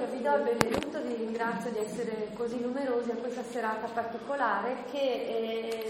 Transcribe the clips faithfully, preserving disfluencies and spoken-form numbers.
Allora vi do il benvenuto, vi ringrazio di essere così numerosi a questa serata particolare che eh,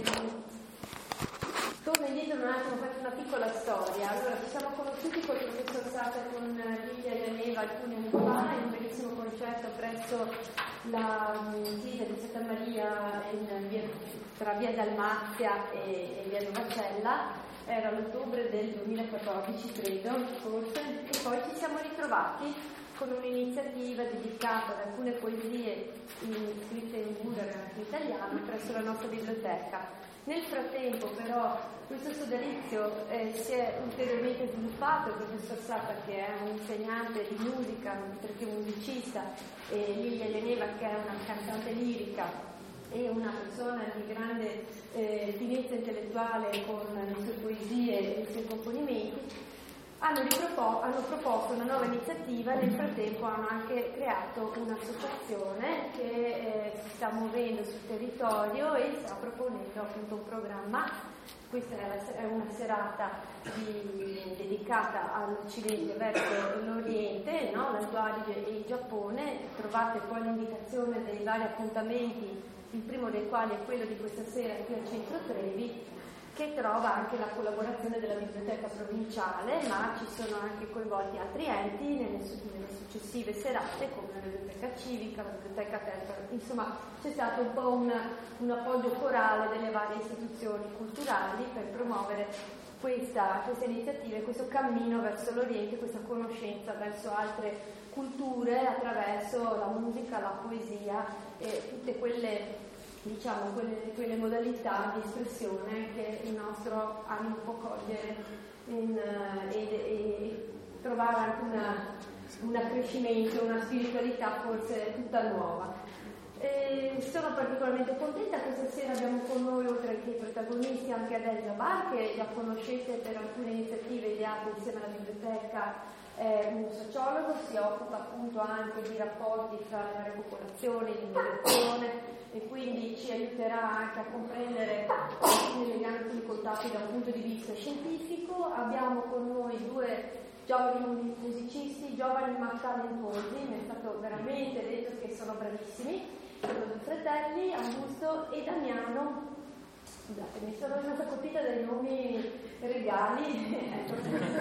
torna indietro un attimo, faccio una piccola storia. Allora ci siamo conosciuti con il professor Sata e con Lidia Ianeva alcuni anni fa in un bellissimo concerto presso la chiesa di Santa Maria in via, tra via Dalmazia e, e via Novacella. Era l'ottobre del duemilaquattordici, credo, forse, e poi ci siamo ritrovati con un'iniziativa dedicata ad alcune poesie in, scritte in bulgaro e anche in italiano presso la nostra biblioteca. Nel frattempo però questo sodalizio eh, si è ulteriormente sviluppato. Il professor Sata, che è un insegnante di musica, perché musicista, e Lilia Ianeva, che è una cantante lirica e una persona di grande eh, finezza intellettuale con le sue poesie e i suoi componimenti, hanno, ripropo- hanno proposto una nuova iniziativa e nel frattempo hanno anche creato un'associazione che eh, si sta muovendo sul territorio e sta proponendo appunto un programma. Questa è, la, è una serata di, dedicata all'Occidente verso l'Oriente, no? l'Alto Adige e il Giappone. Trovate poi l'indicazione dei vari appuntamenti, il primo dei quali è quello di questa sera qui al Centro Trevi, che trova anche la collaborazione della biblioteca provinciale, ma ci sono anche coinvolti altri enti nelle, nelle successive serate, come la biblioteca civica, la biblioteca terza. Insomma, c'è stato un po' un, un appoggio corale delle varie istituzioni culturali per promuovere questa, questa iniziativa e questo cammino verso l'Oriente, questa conoscenza verso altre culture attraverso la musica, la poesia e tutte quelle, diciamo, quelle, quelle modalità di espressione che il nostro animo può cogliere in, e, e trovare anche una, un accrescimento, una spiritualità forse tutta nuova. E sono particolarmente contenta. Questa sera abbiamo con noi, oltre che i protagonisti, anche Adele Jabbar, che la conoscete per alcune iniziative ideate insieme alla biblioteca. È un sociologo, si occupa appunto anche di rapporti tra le varie popolazioni, di immigrazione, e quindi ci aiuterà anche a comprendere alcuni legami più contatti da un punto di vista scientifico. Abbiamo con noi due giovani musicisti, giovani ma talentuosi, mi è stato veramente detto che sono bravissimi, sono due fratelli, Augusto e Damiano. Scusate, mi sono rimasta colpita dai nomi regali. Ecco,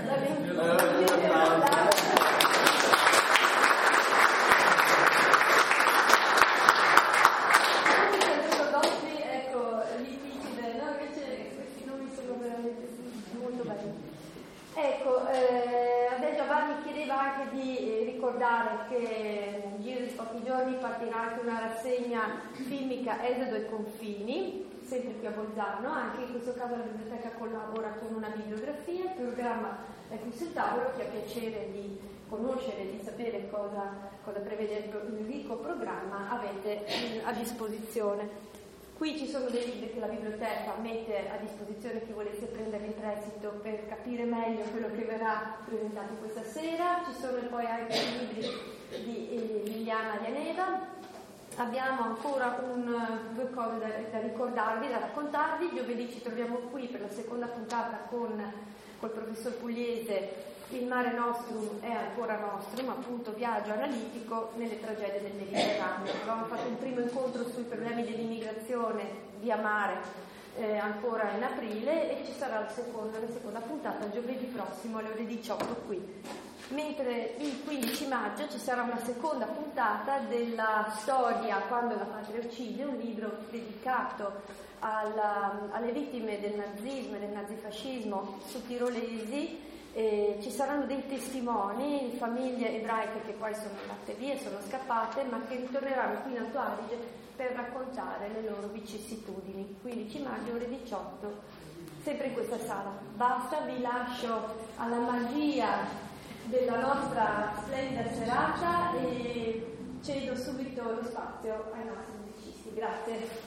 ecco, difficile, no? Invece questi nomi sono veramente molto belli. Ecco, eh, Adele Jabbar mi chiedeva anche di eh, ricordare che nel giro di pochi giorni partirà anche una rassegna filmica Esodo e Confini, sempre qui a Bolzano. Anche in questo caso la biblioteca collabora con una bibliografia. Il programma è qui sul tavolo. Chi ha piacere di conoscere, di sapere cosa, cosa prevede il ricco programma, avete a disposizione. Qui ci sono dei libri che la biblioteca mette a disposizione chi volesse prendere in prestito per capire meglio quello che verrà presentato questa sera. Ci sono poi anche i libri di eh, Liliana Ianeva. Abbiamo ancora un, due cose da, da ricordarvi, da raccontarvi. Giovedì ci troviamo qui per la seconda puntata con col professor Pugliese. Il Mare Nostrum è ancora nostrum, appunto viaggio analitico nelle tragedie del Mediterraneo. Abbiamo fatto un primo incontro sui problemi dell'immigrazione via mare eh, ancora in aprile, e ci sarà la seconda, la seconda puntata giovedì prossimo alle ore diciotto qui. Mentre il quindici maggio ci sarà una seconda puntata della storia Quando la patria uccide, un libro dedicato alla, alle vittime del nazismo e del nazifascismo sudtirolesi. Eh, ci saranno dei testimoni, famiglie ebraiche che poi sono andate via, sono scappate, ma che ritorneranno qui in Alto Adige per raccontare le loro vicissitudini. quindici maggio ore diciotto, sempre in questa sala. Basta, vi lascio alla magia della nostra splendida serata e cedo subito lo spazio ai nostri musicisti. Grazie.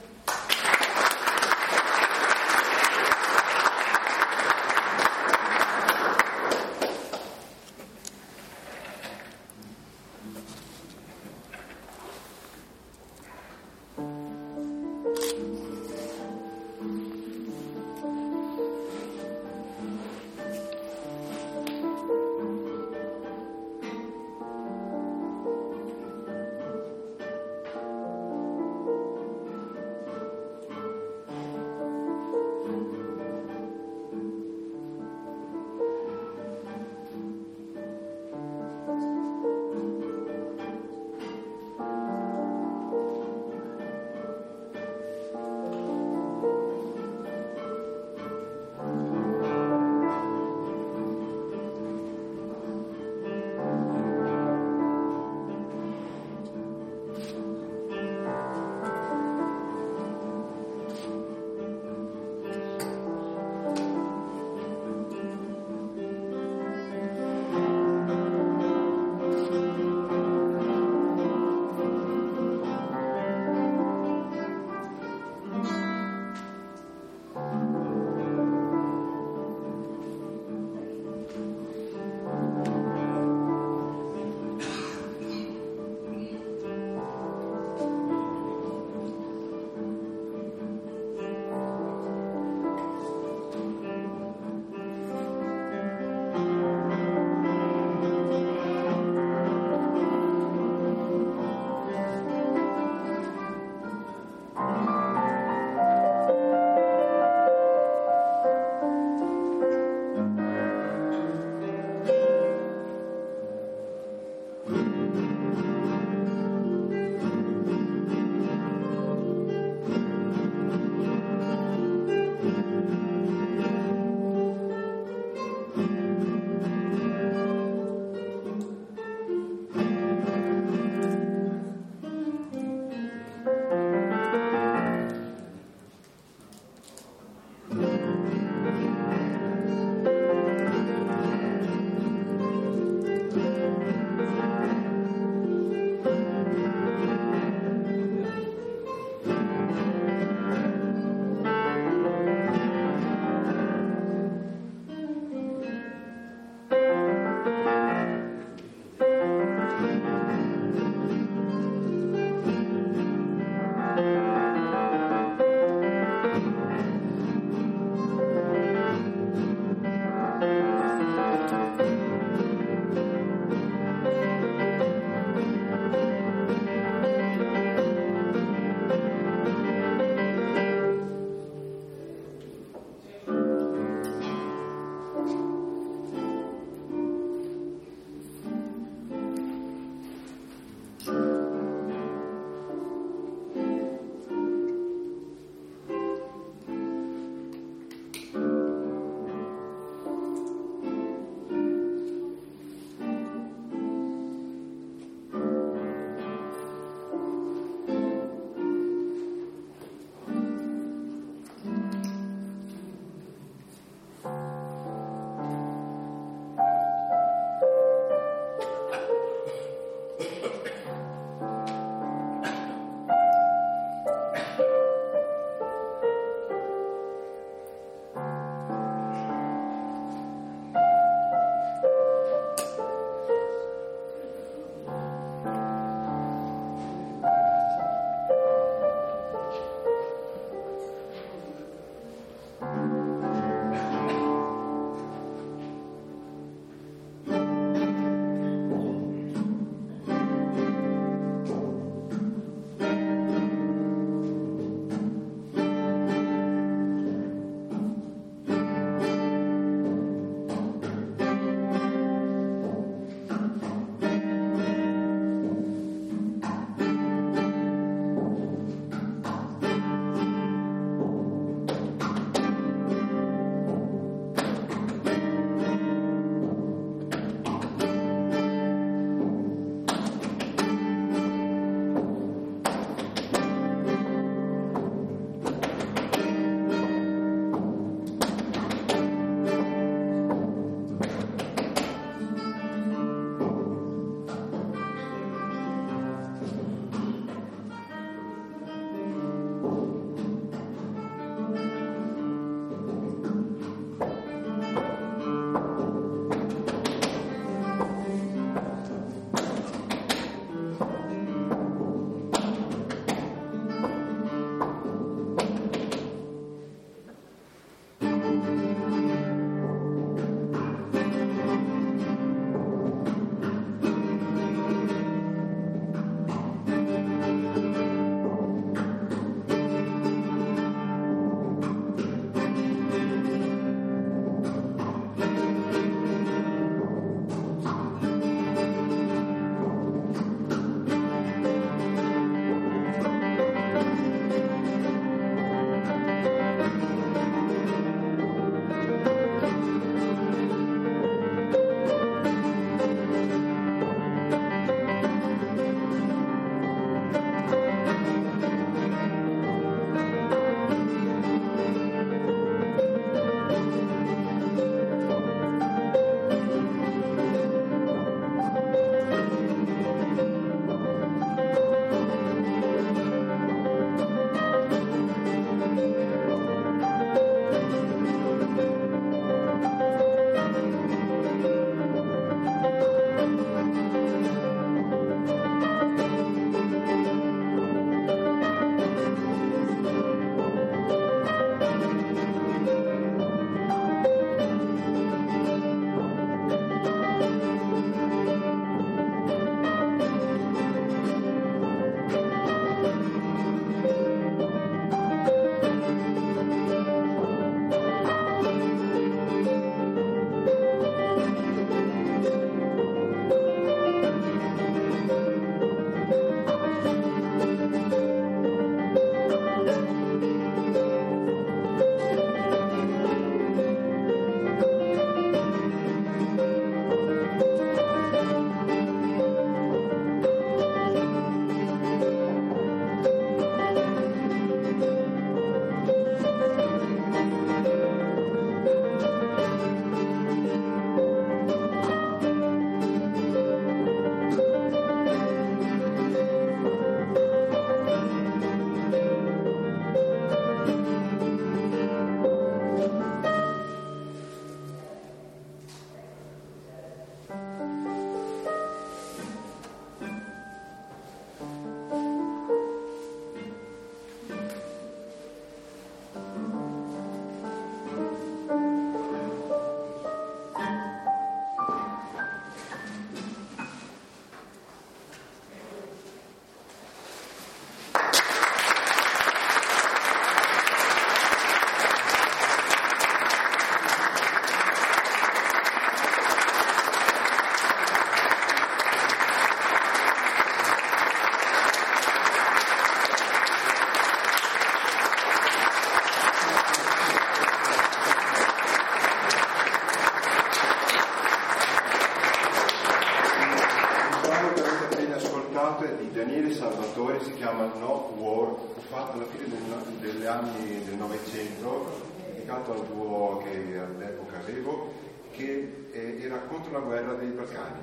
cantate di Daniele Salvatore, si chiama No War, fu fatta alla fine del, degli anni del Novecento, dedicato al duo che all'epoca avevo, che eh, era contro la guerra dei Balcani.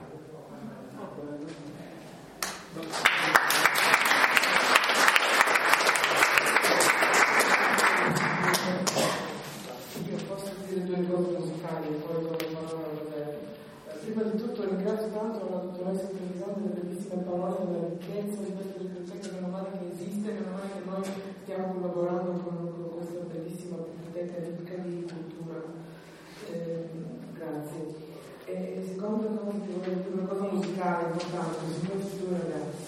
Io posso dire due cose musicali e poi dopo parola a Roberto. Prima di tutto ringrazio tanto la dottoressa Trevisani delle bellissime parole, della ricchezza di questa biblioteca, meno male che esiste, meno male che noi stiamo collaborando con, con questa bellissima biblioteca ricca di cultura. Eh, grazie. E secondo cosa ti voglio dire una cosa musicale importante su questi due ragazzi.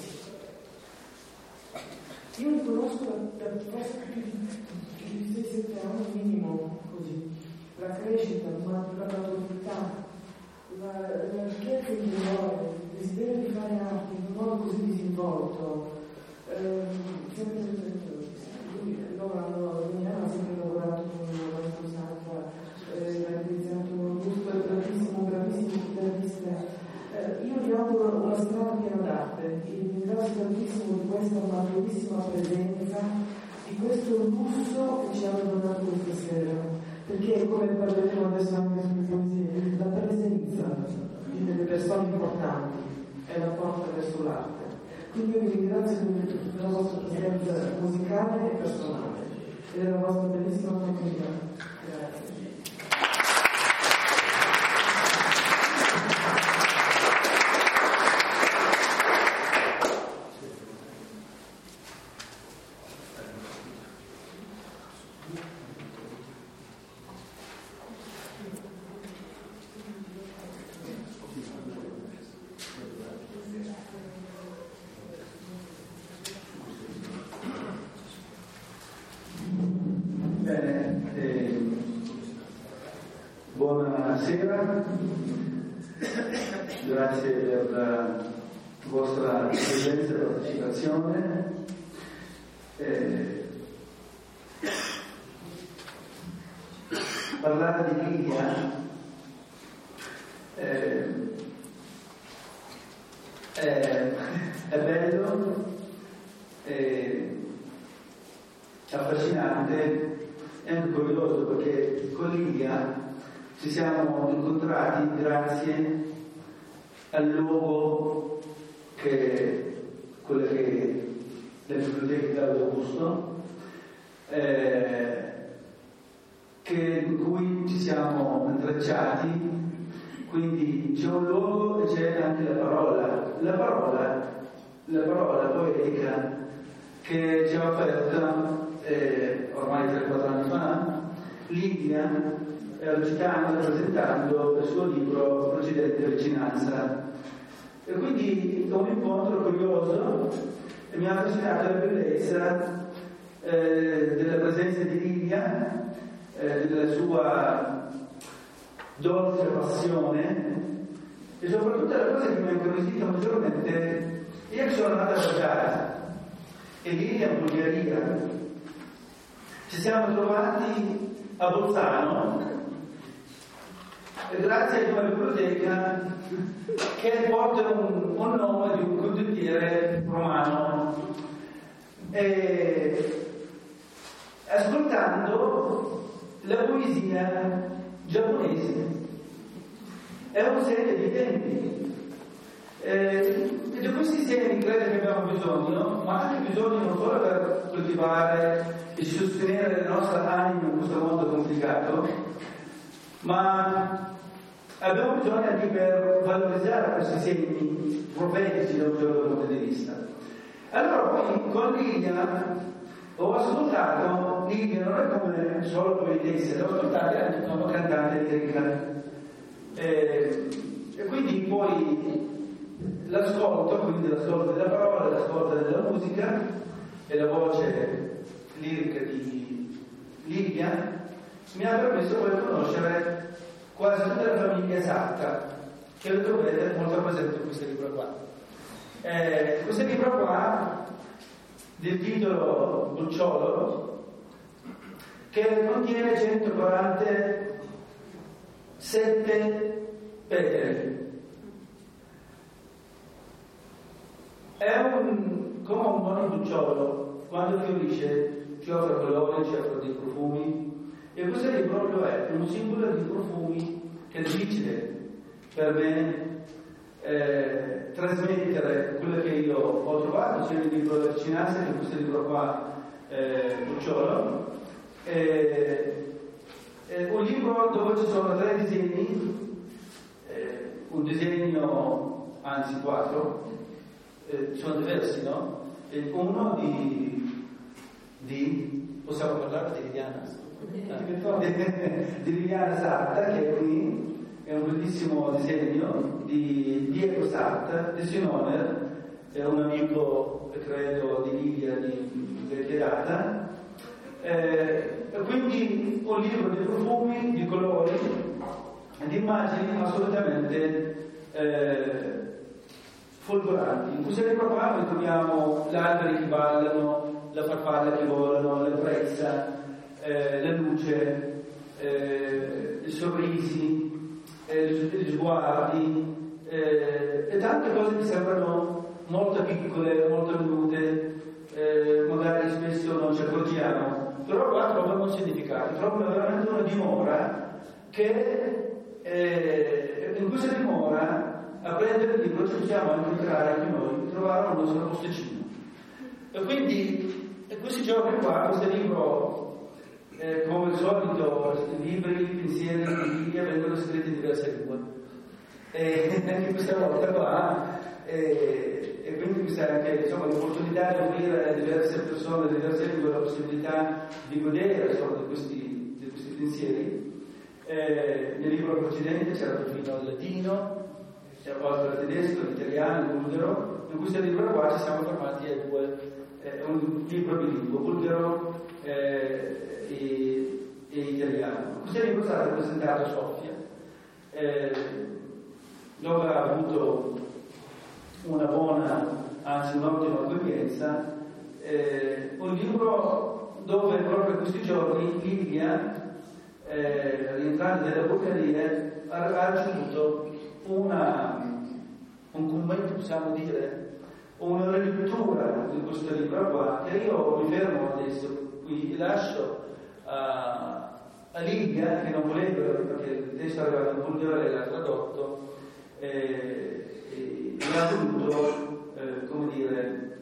Io li conosco da, da forse più di sei sette anni minimo, così. La crescita, la, la maturità, la, la richiesta interiore, il desiderio di fare arte in un modo così disinvolto. Eh, sempre, lui, loro hanno, Daniela ha sempre lavorato con Lorenzo Sacca, eh, ha realizzato un gusto bravissimo, bravissimo chitarrista. Eh, io vi auguro una strada piena d'arte, vi ringrazio tantissimo di questa maturissima presenza, di questo lusso che ci hanno donato questa sera, perché come parleremo adesso anche sulle poesie, la presenza delle persone importanti è la porta verso l'arte. Quindi io vi ringrazio della vostra presenza musicale e personale e della vostra bellissima compagnia. Grazie. Buonasera, grazie per la vostra presenza e partecipazione. Eh, parlare di Lidia eh, è, è bello, è affascinante, è anche curioso perché con Lidia ci siamo incontrati grazie al luogo che quella che è la biblioteca di Claudio Augusto, eh, che, in cui ci siamo intrecciati, quindi c'è un luogo e c'è anche la parola, la parola, la parola poetica che ci ha offerto eh, ormai tre quattro anni fa Lidia, recitando, presentando il suo libro Precedente Vicinanza. E quindi è un incontro curioso e mi ha affascinato la bellezza eh, della presenza di Lidia, eh, della sua dolce passione e soprattutto la cosa che mi ha incuriosito maggiormente. Io sono andata a Baghdad e Lidia in Bulgaria. Ci siamo trovati a Bolzano grazie ad una biblioteca che porta un, un nome di un condottiere romano, e ascoltando la poesia giapponese è un segno di tempi, eh, e di questi segni credo che abbiamo bisogno, ma anche bisogno non solo per coltivare e sostenere la nostra anima in questo mondo complicato, ma abbiamo bisogno anche per valorizzare questi segni profetici da un certo punto di vista. Allora poi con Lidia ho ascoltato, Lidia non è come solo poetessa, l'ho ascoltata anche come cantante lirica, e, e quindi poi l'ascolto, quindi l'ascolto della parola, l'ascolto della musica e la voce lirica di Lidia mi ha permesso poi di conoscere quasi tutta la famiglia Sacca, che lo trovate molto presente in questo libro qua. Eh, questo libro qua, del titolo Bucciolo, che contiene centoquarantasette petali. è un, come un buon cucciolo, quando fiorisce ci offre colori, ci offre dei profumi, e questo libro proprio è un simbolo di profumi che è difficile per me eh, trasmettere quello che io ho trovato, sia il libro del Cinase che questo libro qua, eh, Cucciolo. Eh, eh, un libro dove ci sono tre disegni, eh, un disegno, anzi quattro, eh, sono diversi, no? E uno di, di possiamo parlare di Liliana? Ah, di Liliana Sarta, che è qui, è un bellissimo disegno di Diego Sarta, di Sinone, è un amico, credo, di Lilia di Chiedata. Eh, quindi un libro di profumi, di colori, di immagini assolutamente eh, folgoranti. In questo libro qua noi troviamo gli alberi che ballano, la farfalla che volano, la brezza, eh, la luce, eh, i sorrisi, eh, gli sguardi, eh, e tante cose che sembrano molto piccole, molto minute, eh, magari spesso non ci accorgiamo, però qua trovano un significato, trovano veramente una dimora che eh, in questa dimora, a prendere il libro, ci possiamo anche entrare anche noi, trovare un nostro posticino. E quindi in questi giorni qua, questo libro, eh, come al solito, libri, pensieri di Lilia vengono scritti in diverse lingue. E anche questa volta qua, e, e quindi questa è anche insomma, l'opportunità di offrire a diverse persone, a diverse lingue, la possibilità di godere insomma, di, questi, di questi pensieri. Eh, nel libro precedente c'era perfino il latino, c'era oltre al tedesco, l'italiano, il bulgaro. In questo libro qua ci siamo fermati a due, eh, un libro bilingue, bulgaro eh, e, e italiano. Questo libro è stato presentato a Sofia, eh, dove ha avuto una buona, anzi un'ottima accoglienza, eh, un libro dove proprio in questi giorni Lilia, eh, rientrante dalla Bulgaria, ha, ha ricevuto una, un commento, possiamo dire, una rilettura di questo libro qua, che io mi fermo adesso, qui lascio a, a Lilia, che non voleva, perché il testo aveva in bulgaro e l'ha tradotto, eh, e ha voluto, eh, come dire,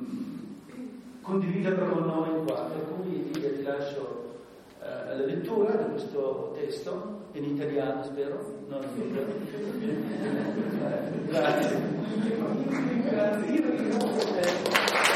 mh, condividerlo con noi qua. Per cui Lilia ti lascio eh, la lettura di questo testo, in italiano spero, non in bulgaro. Grazie. Grazie. Io ringrazio.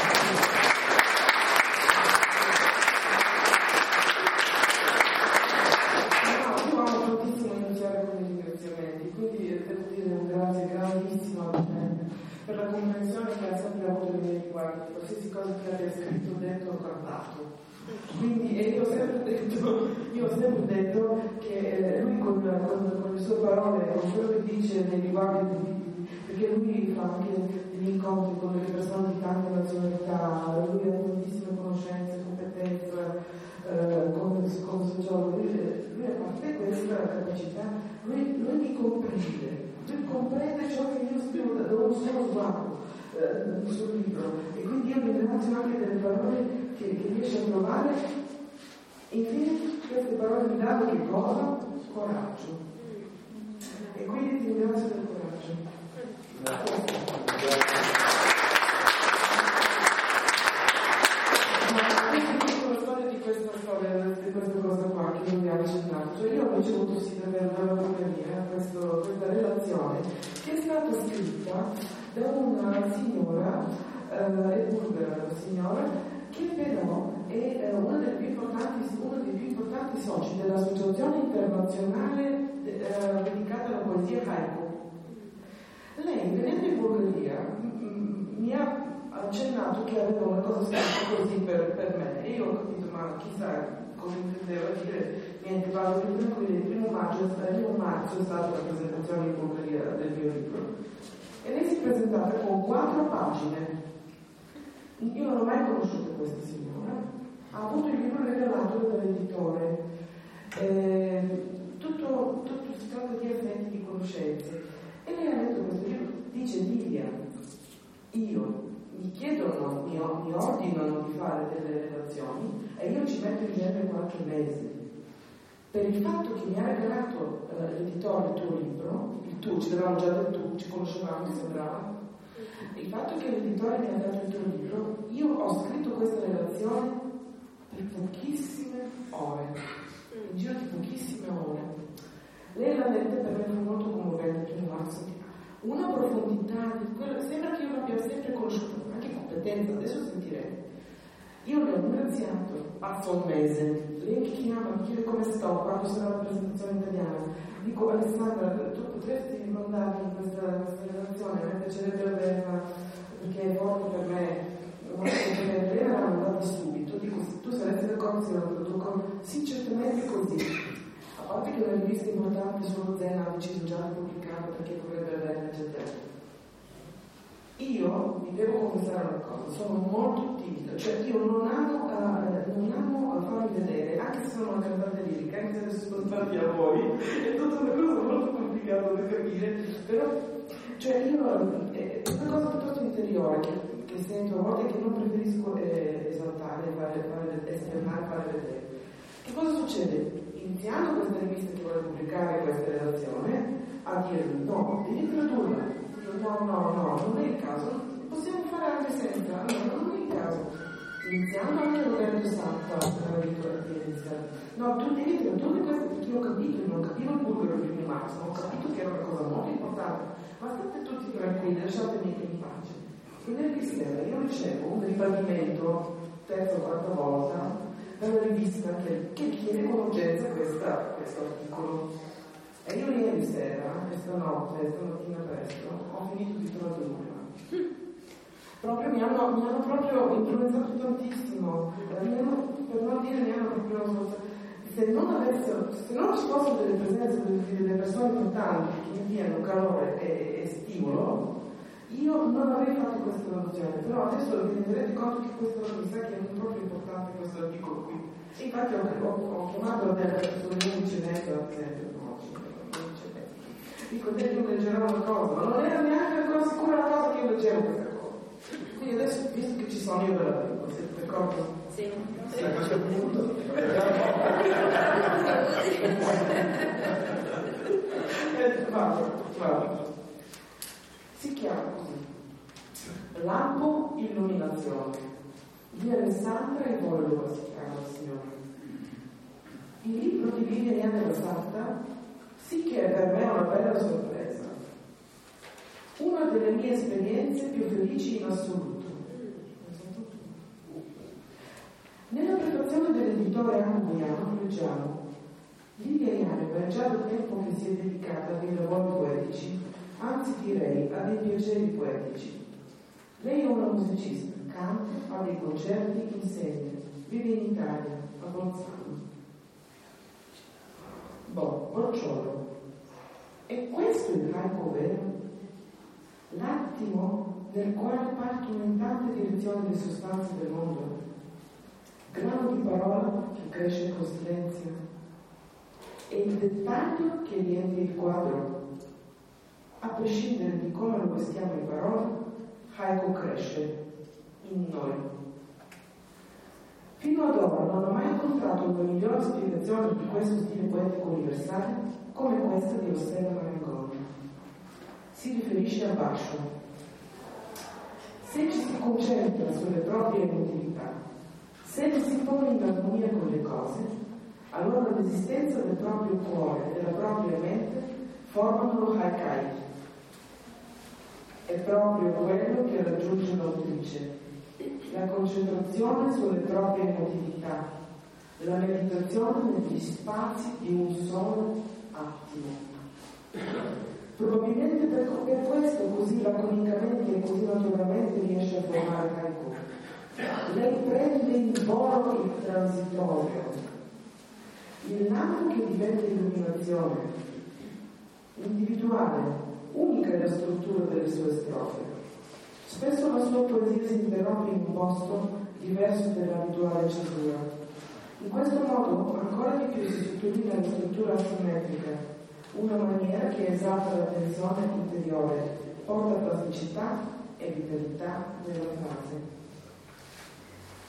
Per la comprensione che ha sempre avuto nei miei riguardi, qualsiasi cosa che abbia scritto, detto o guardato. Quindi e io ho sempre detto, io ho sempre detto che eh, lui con, con, con le sue parole, con quello che dice nei riguardi di, perché lui fa anche degli incontri con delle persone di tante nazionalità, lui ha tantissime conoscenze, competenze eh, come, come sociologo, lui, lui a parte questa capacità, lui, lui mi comprende. Lui comprende ciò che io scrivo da un solo sguardo eh, sul libro, e quindi io mi ringrazio anche delle parole che, che riesce a trovare. Infine queste parole mi danno che cosa? Coraggio. E quindi ti ringrazio del coraggio. La storia di questa storia, di questa cosa qua che non abbiamo accennato, cioè io ho ricevuto sì davvero dalla Bulgaria questo, questa relazione che è stata scritta da una signora, eh, è bulgara la signora, che però è eh, una delle più importanti, uno dei più importanti soci dell'associazione internazionale eh, dedicata alla poesia haiku. Lei, venendo in Bulgaria, m- mi ha accennato che aveva una cosa scritta così per, per me, e io ho capito, ma chissà cosa intendeva dire. Niente, parlo del primo, il primo maggio, il primo marzo è stata la presentazione in Bulgaria del mio libro, e lei si è presentata con quattro pagine. Io non ho mai conosciuto questa signora, ha avuto il libro regalato dall'editore, eh, tutto, tutto si tratta di effetti di conoscenze, e lei ha letto questo libro, dice Lilia, io mi chiedono, mi, mi ordinano di fare delle relazioni e io ci metto in genere qualche mese. Per il fatto che mi ha regalato eh, l'editore il tuo libro, il tuo, ci avevamo già detto, ci conoscevamo, mi sembrava, il fatto che l'editore mi ha dato il tuo libro, io ho scritto questa relazione per pochissime ore, in giro di pochissime ore. Lei l'ha letta, per me fu molto commovente, il primo marzo. Una profondità di quello, sembra che io l'abbia sempre conosciuto, anche competenza, adesso sentirete. Io le ho ringraziato, passa un mese, lei mi chiama, mi chiede come sto, quando sarà la presentazione italiana. Dico, Alessandra, tu potresti mandarmi in questa, questa relazione, a me piacerebbe averla, perché è forte per me, molto competente. Lei me l'ha mandata subito, dico, tu saresti d'accordo se la traduco? Sì, certamente così. A parte che le riviste importanti solo Zen ha deciso già di pubblicarlo perché dovrebbe averne, eccetera. Io vi devo confessare una cosa, sono molto timida, cioè io non amo, uh, non amo farmi vedere, anche se sono una cantante lirica, anche se adesso sono davanti a voi, è tutta una cosa molto complicata da capire, però cioè io è una cosa piuttosto interiore che, che sento a volte che non preferisco eh, esaltare, fare, fare, esternare, fare vedere. Che cosa succede? Iniziando questa rivista che vuole pubblicare questa relazione, a dirmi no, devi tradurla. No, no, no, non è il caso, possiamo fare anche senza, no, non è il caso. Iniziando anche Roberto Santa, no, tu devi tradurre questo perché io ho capito, io non capivo il bulgaro il primo marzo, ho capito che era una cosa molto importante, ma state tutti tranquilli, lasciatemi in pace. E nel mistero io ricevo un ribadimento, terza o quarta volta, dalla rivista che, che chiede con urgenza questo articolo. E io ieri sera, questa notte, stamattina presto, ho finito di tradurla. Proprio mi hanno, mi hanno proprio influenzato tantissimo, mi hanno, per non dire mi hanno proprio. Se non avessero, se non ci fossero delle presenze delle persone importanti che mi diano calore e, e stimolo, io non avrei fatto questa traduzione. Però adesso vi renderete conto che questo mi sa che è proprio importante questo articolo qui. E infatti ho, ho, ho chiamato la sulle undici e mezza, per esempio. Dico, te io leggerò una cosa, ma non era neanche ancora sicura la cosa che io leggevo questa cosa. Quindi adesso, visto che ci sono, io ve la dico, siete d'accordo? Sì. Sì, a questo punto. eh, vado, vado. Si chiama così. Lampo illuminazione. Di Alessandra e Volvo si chiama il Signore. Il libro di Viviana della Santa sì che per me è una bella sorpresa. Una delle mie esperienze più felici in assoluto. Nella prefazione dell'editore Anguiano leggiamo: Livia Janeva è già da tempo che si è dedicata a dei lavori poetici, anzi direi a dei piaceri poetici. Lei è una musicista, canta, fa dei concerti, insegna, vive in Italia, a Bolzano. Boh, Bocciolo. E questo è il haiku vero? L'attimo nel quale partono in tante direzioni le sostanze del mondo. Grano di parola che cresce con silenzio. E il dettaglio che riempie il quadro. A prescindere di come lo vestiamo in parola, haiku cresce in noi. Fino ad ora non ho mai incontrato una migliore spiegazione di questo stile poetico universale come questa di Ossella Marangoni. Si riferisce a Bascio. Se ci si concentra sulle proprie emotività, se ci si pone in armonia con le cose, allora l'esistenza del proprio cuore e della propria mente formano lo haikai. È proprio quello che raggiunge l'autrice. La concentrazione sulle proprie emotività, la meditazione negli spazi di un solo attimo. Probabilmente per, per questo così laconicamente e così naturalmente riesce a formare haiku. Lei prende in volo il transitorio, il nato che diventa illuminazione, individuale, unica è la struttura delle sue strofe. Spesso la sua poesia si interrompe in un posto diverso dall'abituale cesura. In questo modo ancora di più si sottolinea la struttura asimmetrica, una maniera che esalta la tensione interiore, porta plasticità e vitalità nella frase.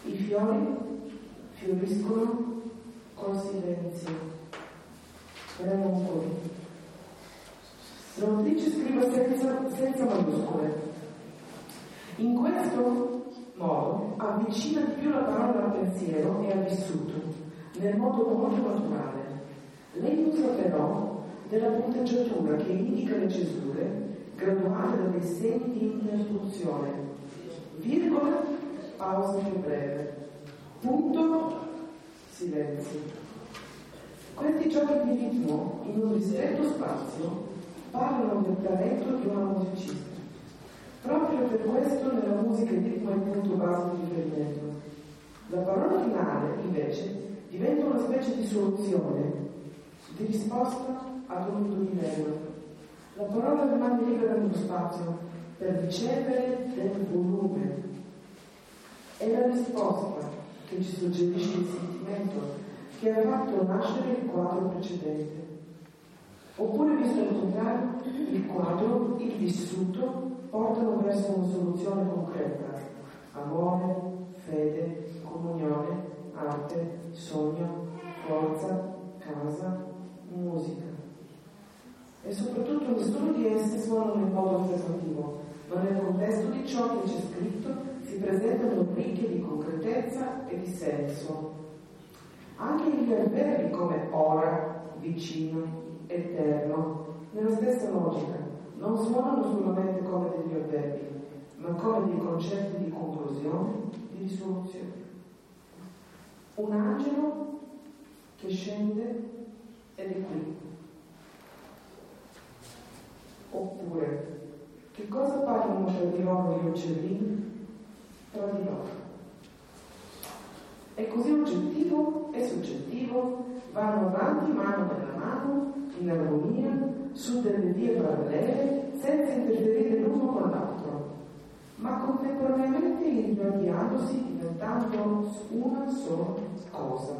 I fiori fioriscono col silenzio. Speriamo un po'. L'autrice scrive senza, senza maiuscole. In questo modo avvicina di più la parola al pensiero e al vissuto, nel modo molto naturale. Lei usa però della punteggiatura che indica le cesure graduate da dei segni di interruzione, virgola, pausa più breve, punto, silenzio. Questi giochi di ritmo in un ristretto spazio parlano del talento di una musicista. Proprio per questo nella musica il ritmo è il punto base di riferimento. La parola finale, invece, diventa una specie di soluzione, di risposta ad un indovinello. La parola rimane libera nello spazio per ricevere del volume. È la risposta che ci suggerisce il sentimento che ha fatto nascere il quadro precedente. Oppure, visto al contrario, il quadro, il vissuto, portano verso una soluzione concreta: amore, fede, comunione, arte, sogno, forza, casa, musica. E soprattutto nessuno di essi suonano in modo affermativo, ma nel contesto di ciò che c'è scritto si presentano ricche di concretezza e di senso. Anche gli avverbi come ora, vicino, eterno, nella stessa logica, non suonano solamente come degli avverbi, ma come dei concetti di conclusione, di risoluzione. Un angelo che scende ed è qui. Oppure, che cosa parlano tra di loro gli uccellini? Tra di loro. E così oggettivo e soggettivo vanno avanti mano nella mano, in armonia, su delle vie parallele, senza interferire l'uno con l'altro, ma contemporaneamente irradiandosi, diventando una sola cosa.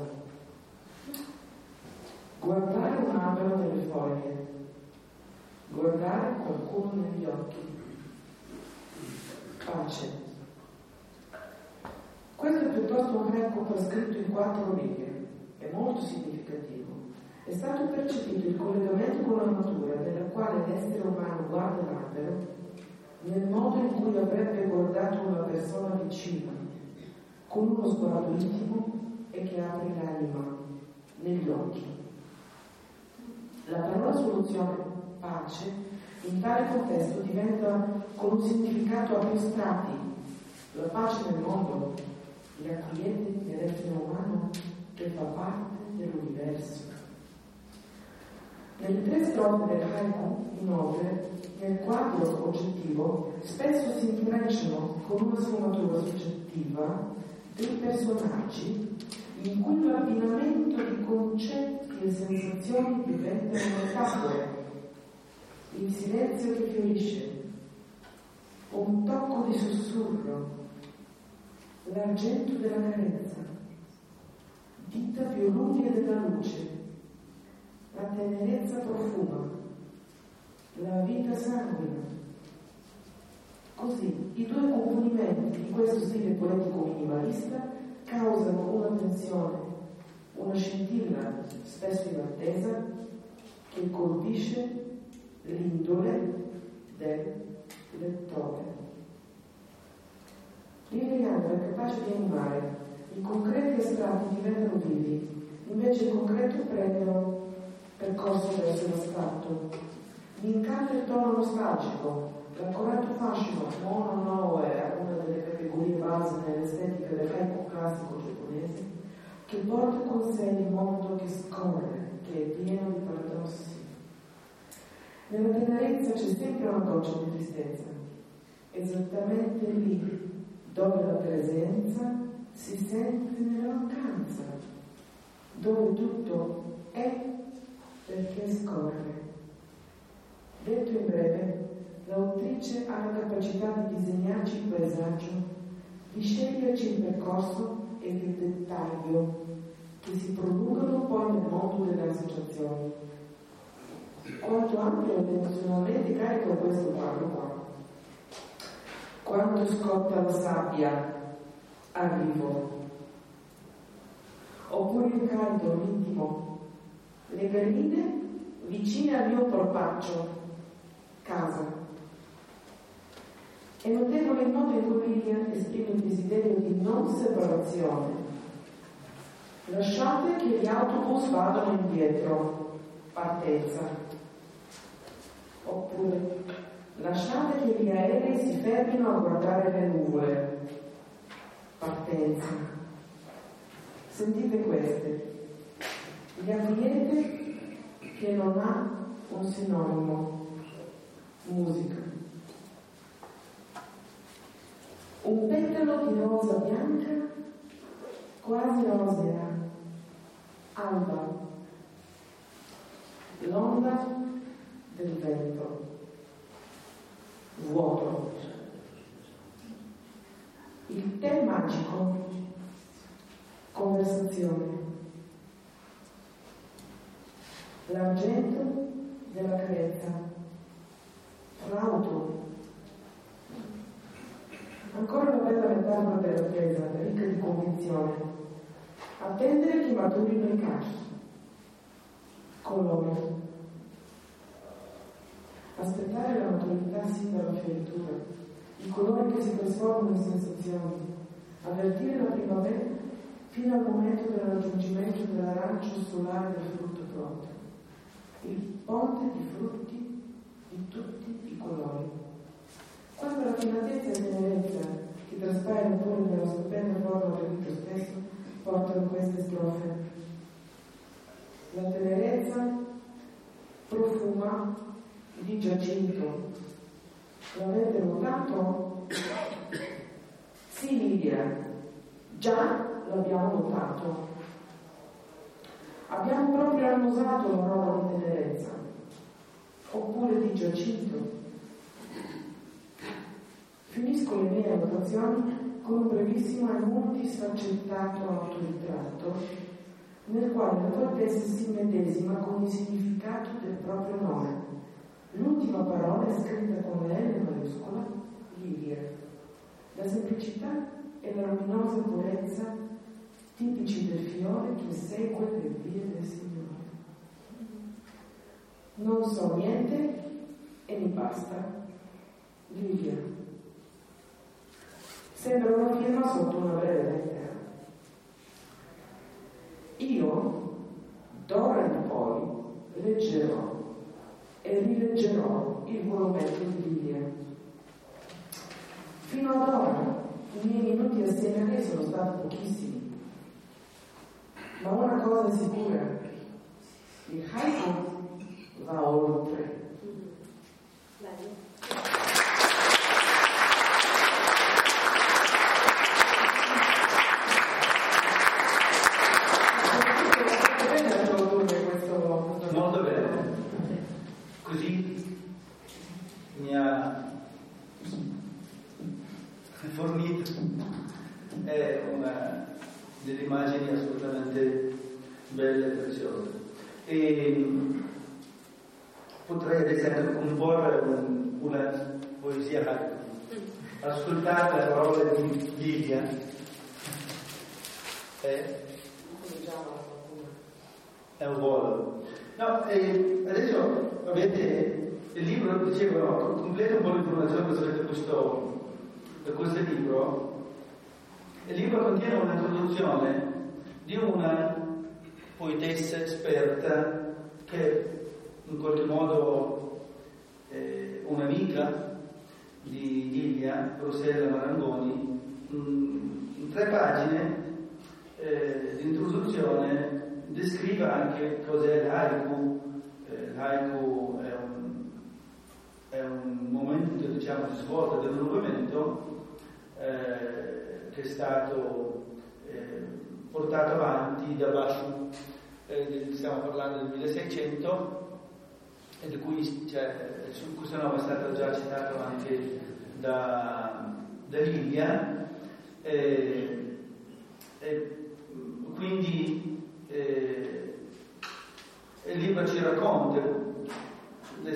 Guardare un albero nelle foglie, guardare qualcuno negli occhi. Pace. Questo è piuttosto un record scritto in quattro righe, è molto significativo. È stato percepito il collegamento con la natura nella quale l'essere umano guarda l'albero nel modo in cui avrebbe guardato una persona vicina, con uno sguardo intimo e che apre l'anima negli occhi. La parola soluzione, pace, in tale contesto diventa con un significato a più strati. La pace nel mondo, gli accoglienti nell'essere umano che fa parte dell'universo. Nelle tre strofe del haiku, inoltre, nel quadro oggettivo, spesso si intrecciano con una sfumatura soggettiva dei personaggi in cui l'abbinamento di concetti e sensazioni diventano metafore, il silenzio che fiorisce, un tocco di sussurro, l'argento della carezza, dita più lunghe della luce, la tenerezza profuma, la vita sanguina. Così i due componimenti di questo stile poetico minimalista causano una tensione, una scintilla spesso inattesa che colpisce l'indole del lettore. Liliana è capace di animare, i concreti astratti diventano vivi, invece il concreto prende percorso verso l'astratto. Mi incanta il tono nostalgico, l'accorato fascino, mono no è una delle categorie base nell'estetica del haiku classico giapponese, che porta con sé il mondo che scorre, che è pieno di paradossi. Nella tenerezza c'è sempre una goccia di tristezza, esattamente lì dove la presenza si sente nella mancanza, dove tutto è perché scorre. Detto in breve, l'autrice ha la capacità di disegnarci il paesaggio, di sceglierci il percorso e il dettaglio che si producono poi nel mondo delle associazioni. Quanto ampio ed emozionalmente carico questo quadro qua. Quanto scotta la sabbia arrivo. Oppure il caldo, l'intimo, le galline vicine al mio porpaccio, casa. È notevole il modo in cui Lilian esprime il desiderio di non separazione. Lasciate che gli autobus vadano indietro, partenza. Oppure lasciate che gli aerei si fermino a guardare le nuvole, partenza. Sentite queste, gli ambiente che non ha un sinonimo, musica. Un petalo di rosa bianca, quasi rosea, alba, l'onda del vento, vuoto, il tè magico, conversazione, l'argento della carezza, flauto. Ancora una bella metafora dell'attesa, ricca di convinzione. Attendere che maturino i cachi. Colore. Aspettare la maturità sin dalla fioritura, i colori che si trasformano in sensazioni. Avvertire la primavera fino al momento del raggiungimento dell'arancio solare del frutto pronto. Il ponte di frutti di tutti i colori. Quando la finatezza e tenerezza che traspaiono pure nella stupenda forma del rito stesso portano queste strofe. La tenerezza profuma di giacinto. L'avete notato? Sì, Lidia, già l'abbiamo notato. Abbiamo proprio annusato l'aroma di tenerezza, oppure di giacinto. Finisco le mie annotazioni con un brevissimo e multisfaccettato autoritratto nel quale la poetessa si medesima con il significato del proprio nome. L'ultima parola è scritta con la L maiuscola, Lilia. La semplicità e la luminosa purezza tipici del fiore che segue le vie del Signore. Non so niente e mi basta. Lilia. Sembra una firma sotto una breve lettera. Io, d'ora in poi, leggerò e rileggerò il volumetto di Lilia. Fino ad ora i miei minuti assieme a lei sono stati pochissimi, ma una cosa è sicura: il haiku va oltre. Molto bene, così mi ha fornito è una delle immagini assolutamente belle e preziose. E potrei ad esempio comporre un, una poesia haiku. Ascoltate la parola di Lilia. È, è un volo. No, e adesso avete il libro, dicevo, no, completo un po' l'informazione per questo, per questo libro. Il libro contiene un'introduzione di una poetessa esperta che in qualche modo è un'amica di Lilia, Rossella Marangoni. In tre pagine eh, di introduzione descrive anche cos'è l'haiku. Eh, l'haiku è un, è un momento, diciamo, di svolta del movimento eh, che è stato eh, portato avanti da Basho, eh, stiamo parlando del milleseicento, e di cui cioè, questo nome è stato già citato anche da, da Lilia, eh, eh, quindi Eh, il libro ci racconta gli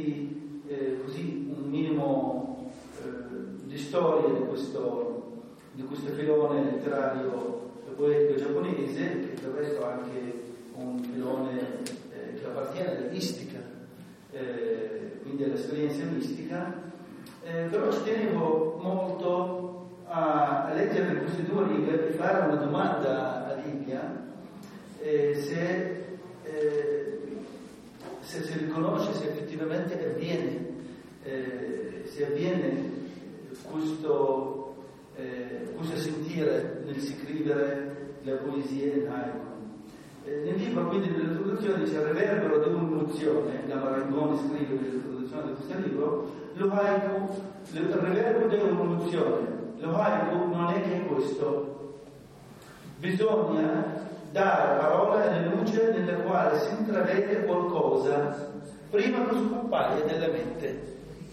aspetti, eh, così un minimo eh, di storia di questo, di questo filone letterario e poetico giapponese, che del resto è anche un filone eh, che appartiene alla mistica, eh, quindi all'esperienza mistica, eh, però ci tenevo molto a, a leggere questi due libri e fare una domanda a Livia, eh, se, eh, se si riconosce, se effettivamente avviene, eh, se avviene questo, eh, questo sentire nel scrivere la poesia in haiku. Eh, nel libro quindi dell'introduzione dice: il reverbero di un'emozione, la Marangoni scrive nell'introduzione di questo libro, lo haiku, il reverbero di un'emozione, lo haiku non è che questo, bisogna dare parola alla luce nella quale si intravede qualcosa prima che scompaia nella mente.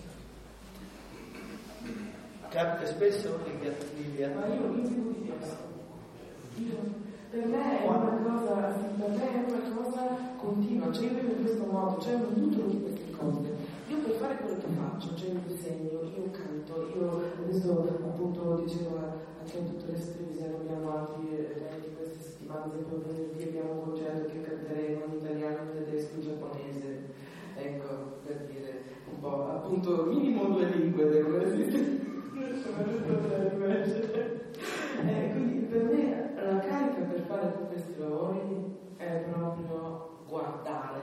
Capita spesso Livia? Ma io inizio di questo. Io, per me è una cosa, per me è una cosa continua, cioè io vivo in questo modo, cioè non nutro di queste cose. Io per fare quello che faccio, cioè io disegno, io canto, io adesso appunto dicevo anche a dottoressa Trevisan, abbiamo altri eventi queste settimane, poi venerdì abbiamo un concerto che canteremo in italiano, in tedesco, in giapponese. Ecco, per dire un po', appunto, minimo due lingue devono esistere. Eh, quindi per me la carica per fare tutti questi lavori è proprio guardare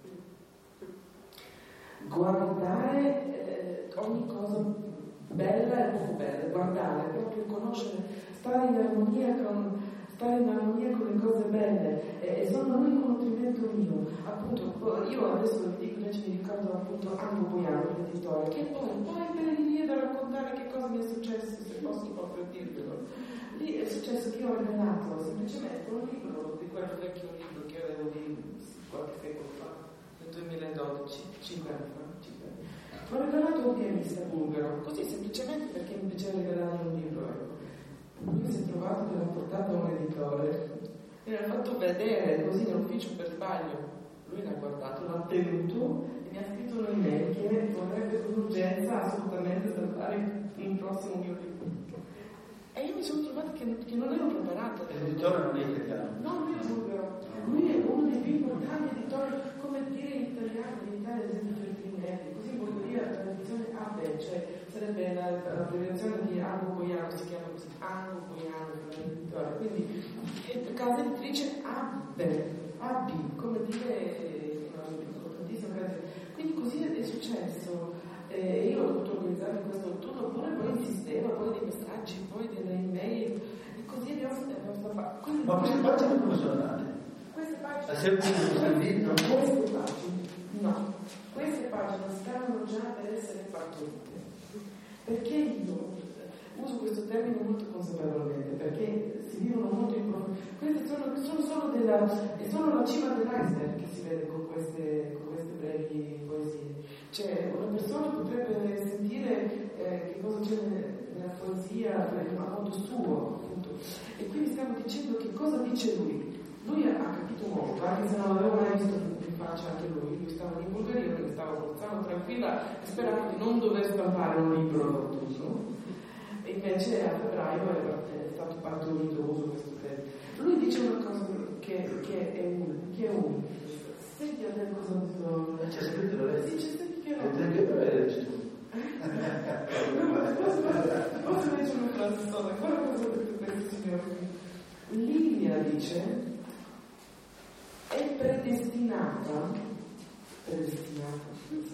guardare eh, ogni cosa bella e poco bella, guardare, proprio conoscere, stare in armonia con stare in armonia con le cose belle, e, e sono l'unico nutrimento mio. Appunto, io adesso vi dico, invece mi ricordo appunto Ango Boiano, l'editore, che poi poi per venire da raccontare che cosa mi è successo, se posso proprio dirvelo. Lì è successo che io ho rivelato semplicemente un libro, di quel vecchio libro che avevo lì qualche secolo fa, nel duemiladodici, cinque anni fa, cinque anni. Ho rivelato a un pianista bulgaro, così semplicemente perché mi piaceva rivelare un libro, ecco. Lui si è trovato che l'ha portato a un editore e l'ha fatto vedere così nell'ufficio per sbaglio. Lui l'ha guardato, l'ha tenuto e mi ha scritto un'email che vorrebbe con urgenza assolutamente salvare un prossimo mio libro. E io mi sono trovata che, che non ero preparata. L'editore non è italiano? No, lui è bulgaro. Lui è uno dei più importanti editori, come dire in italiano, in Italia ad esempio Feltrinelli, così voglio dire la tradizione A B, cioè sarebbe la, l'abbreviazione di Ango Boiano, si chiama così, Ango Boiano, l'editore, quindi è casa editrice A B, A B, come dire, non dico tantissimo, quindi così è, è successo. E io ho dovuto organizzare questo tutto, pure poi insisteva, poi dei messaggi, poi delle email, e così abbiamo fatto. Ma queste pagine come sono nate? Queste pagine. Ha sempre servito? Queste pagine, no, queste pagine stavano già per essere partorite. Perché io uso questo termine molto consapevolmente, perché si vivono molto in profondità. Queste sono, sono solo della, è solo la cima dell'iceberg che si vede con queste, con queste brevi poesie. Cioè, una persona potrebbe sentire eh, che cosa c'è nella poesia a modo suo, appunto. E quindi stiamo dicendo che cosa dice lui. Lui ha capito molto, anche se non l'avevo mai visto in faccia anche lui. Lui stava in Bulgaria, quindi stavo, stavo tranquilla e speravo di non dover stampare un libro notturno. E invece a febbraio è stato partorito, uso questo termine. Lui dice una cosa che, che è un, che è un. Senti a te cosa dico. C'è scritto la Sì, c'è scritto che no. Posso leggere una frase sola? Guarda cosa ha detto questo signore. Livia dice è predestinata predestinata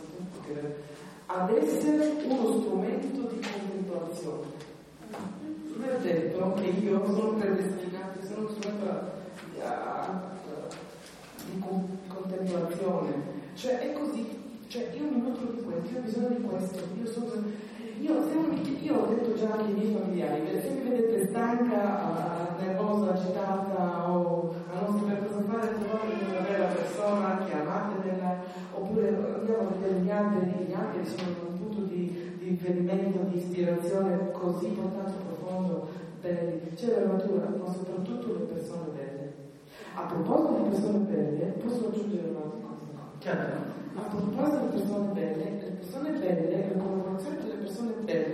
ad essere uno strumento di contemplazione. Lui ha detto che io sono predestinato, sono uno strumento a, a, di contemplazione, cioè è così, cioè io mi nutro di questo, io ho bisogno di questo, io sono, io, se, io ho detto già anche ai miei familiari, se mi vedete stanca, nervosa, agitata o a non sapere cosa fare, trovate una bella persona, chiamatela, oppure andiamo a vedere gli alberi, gli alberi sono un punto di, di riferimento, di ispirazione così portato profondo, belli, c'è la natura, ma soprattutto le persone belle. A proposito di persone belle, posso aggiungere un'altra cosa? Certo. A proposito di persone belle, le persone belle, la collaborazione delle persone belle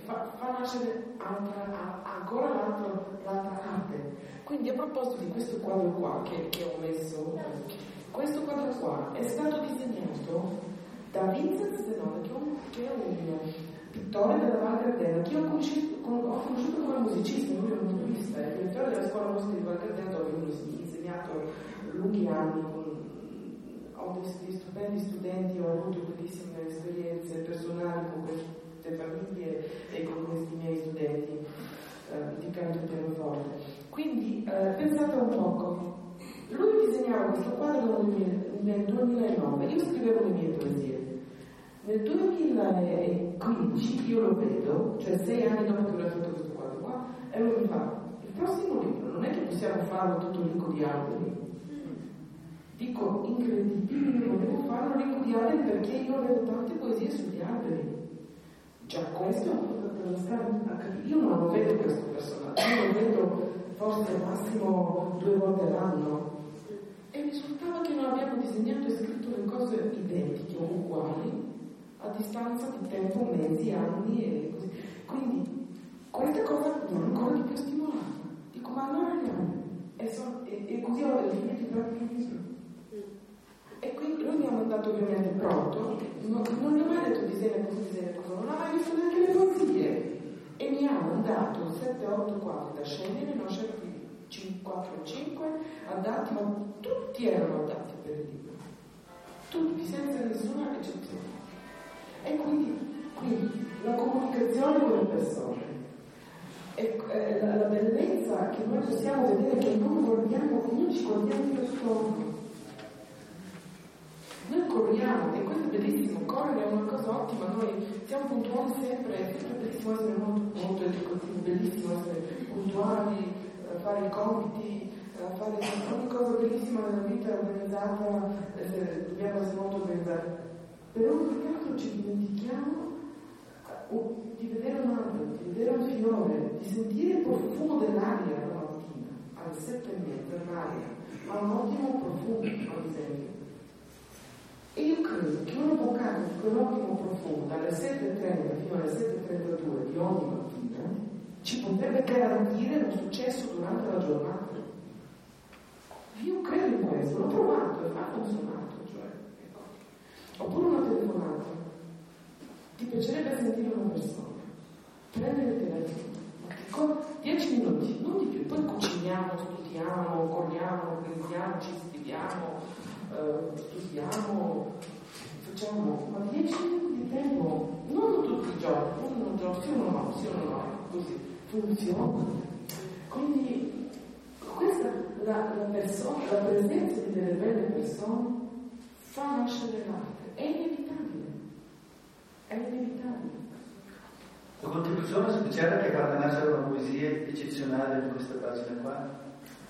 fa, fa nascere altra, ancora l'altra, l'altra arte. Quindi a proposito di questo quadro qua che, che ho messo, questo quadro qua è stato disegnato da Vincent Zenone, che è un, che è un pittore della Val Gardena, che io ho conosciuto, ho conosciuto come musicista, lui è un turista, è direttore della scuola musica di Val Gardena, dove ho insegnato lunghi anni con ho dei stupendi studenti, ho avuto bellissime esperienze personali con queste famiglie e con questi miei studenti eh, di canto e pianoforte. Quindi eh, pensate un poco, lui disegnava questo quadro nel duemilanove, io scrivevo le mie poesie. Nel duemilaquindici io lo vedo, cioè sei anni dopo che lui ha fatto questo quadro qua, e lui mi fa: il prossimo libro non è che possiamo farlo tutto ricco di alberi. Dico, incredibile, io volevo farlo ricco di alberi perché io avevo tante poesie sugli alberi. Già questo per la scala a capire. Io non lo vedo questo personaggio, io lo vedo forse al massimo due volte all'anno. E risultava che non abbiamo disegnato e scritto le cose identiche o uguali a distanza di tempo, mesi, anni e così. Quindi questa cosa mi ha ancora di più stimolata. Dico, ma allora andiamo. E, so, e, e così ho finito di prendere il libro. E quindi lui mi ha mandato ovviamente pronto, non, non gli ho mai detto disegna così, disegna così, non ha mai visto neanche le poesie. E mi ha mandato sette otto quadri da scegliere, ne ho scelti quattro o cinque adatti, ma tutti erano adatti per il libro. Tutti, senza nessuna eccezione. E quindi, quindi la comunicazione con le persone. E eh, la, la bellezza che noi possiamo vedere che non guardiamo, non ci guardiamo più attorno. Noi corriamo, e questo è bellissimo, correre è una cosa ottima, noi siamo puntuali sempre, è sempre bellissimo essere molto, molto educativi, bellissimo essere puntuali, eh, fare i compiti, eh, fare ogni cosa bellissima nella vita organizzata, essere, dobbiamo essere molto organizzati. Però ogni tanto ci dimentichiamo uh, di vedere un albero, di vedere un fiore, di sentire il profumo dell'aria la mattina, alle sette e mezza, l'aria, ha un ottimo profumo, ad esempio. E io credo che una boccata di quell'ottimo profumo dalle sette e trenta fino alle sette e trentadue di ogni mattina ci potrebbe garantire un successo durante la giornata. Io credo in questo, l'ho provato e ha funzionato. Cioè, ecco. Oppure una telefonata. Ti piacerebbe sentire una persona? Prendere il telefono, dieci minuti, non di più, poi cuciniamo, studiamo, corriamo, organizziamo, ci scriviamo. Uh, studiamo, facciamo, ma dieci minuti di tempo, non tutti i giorni, non un giorno, sì o no, sì o no, così, funziona. Quindi questa, la, la persona, la presenza di delle belle persone fa nascere l'arte, è inevitabile, è inevitabile. La contribuzione speciale che fa nascere una poesia eccezionale in questa pagina qua.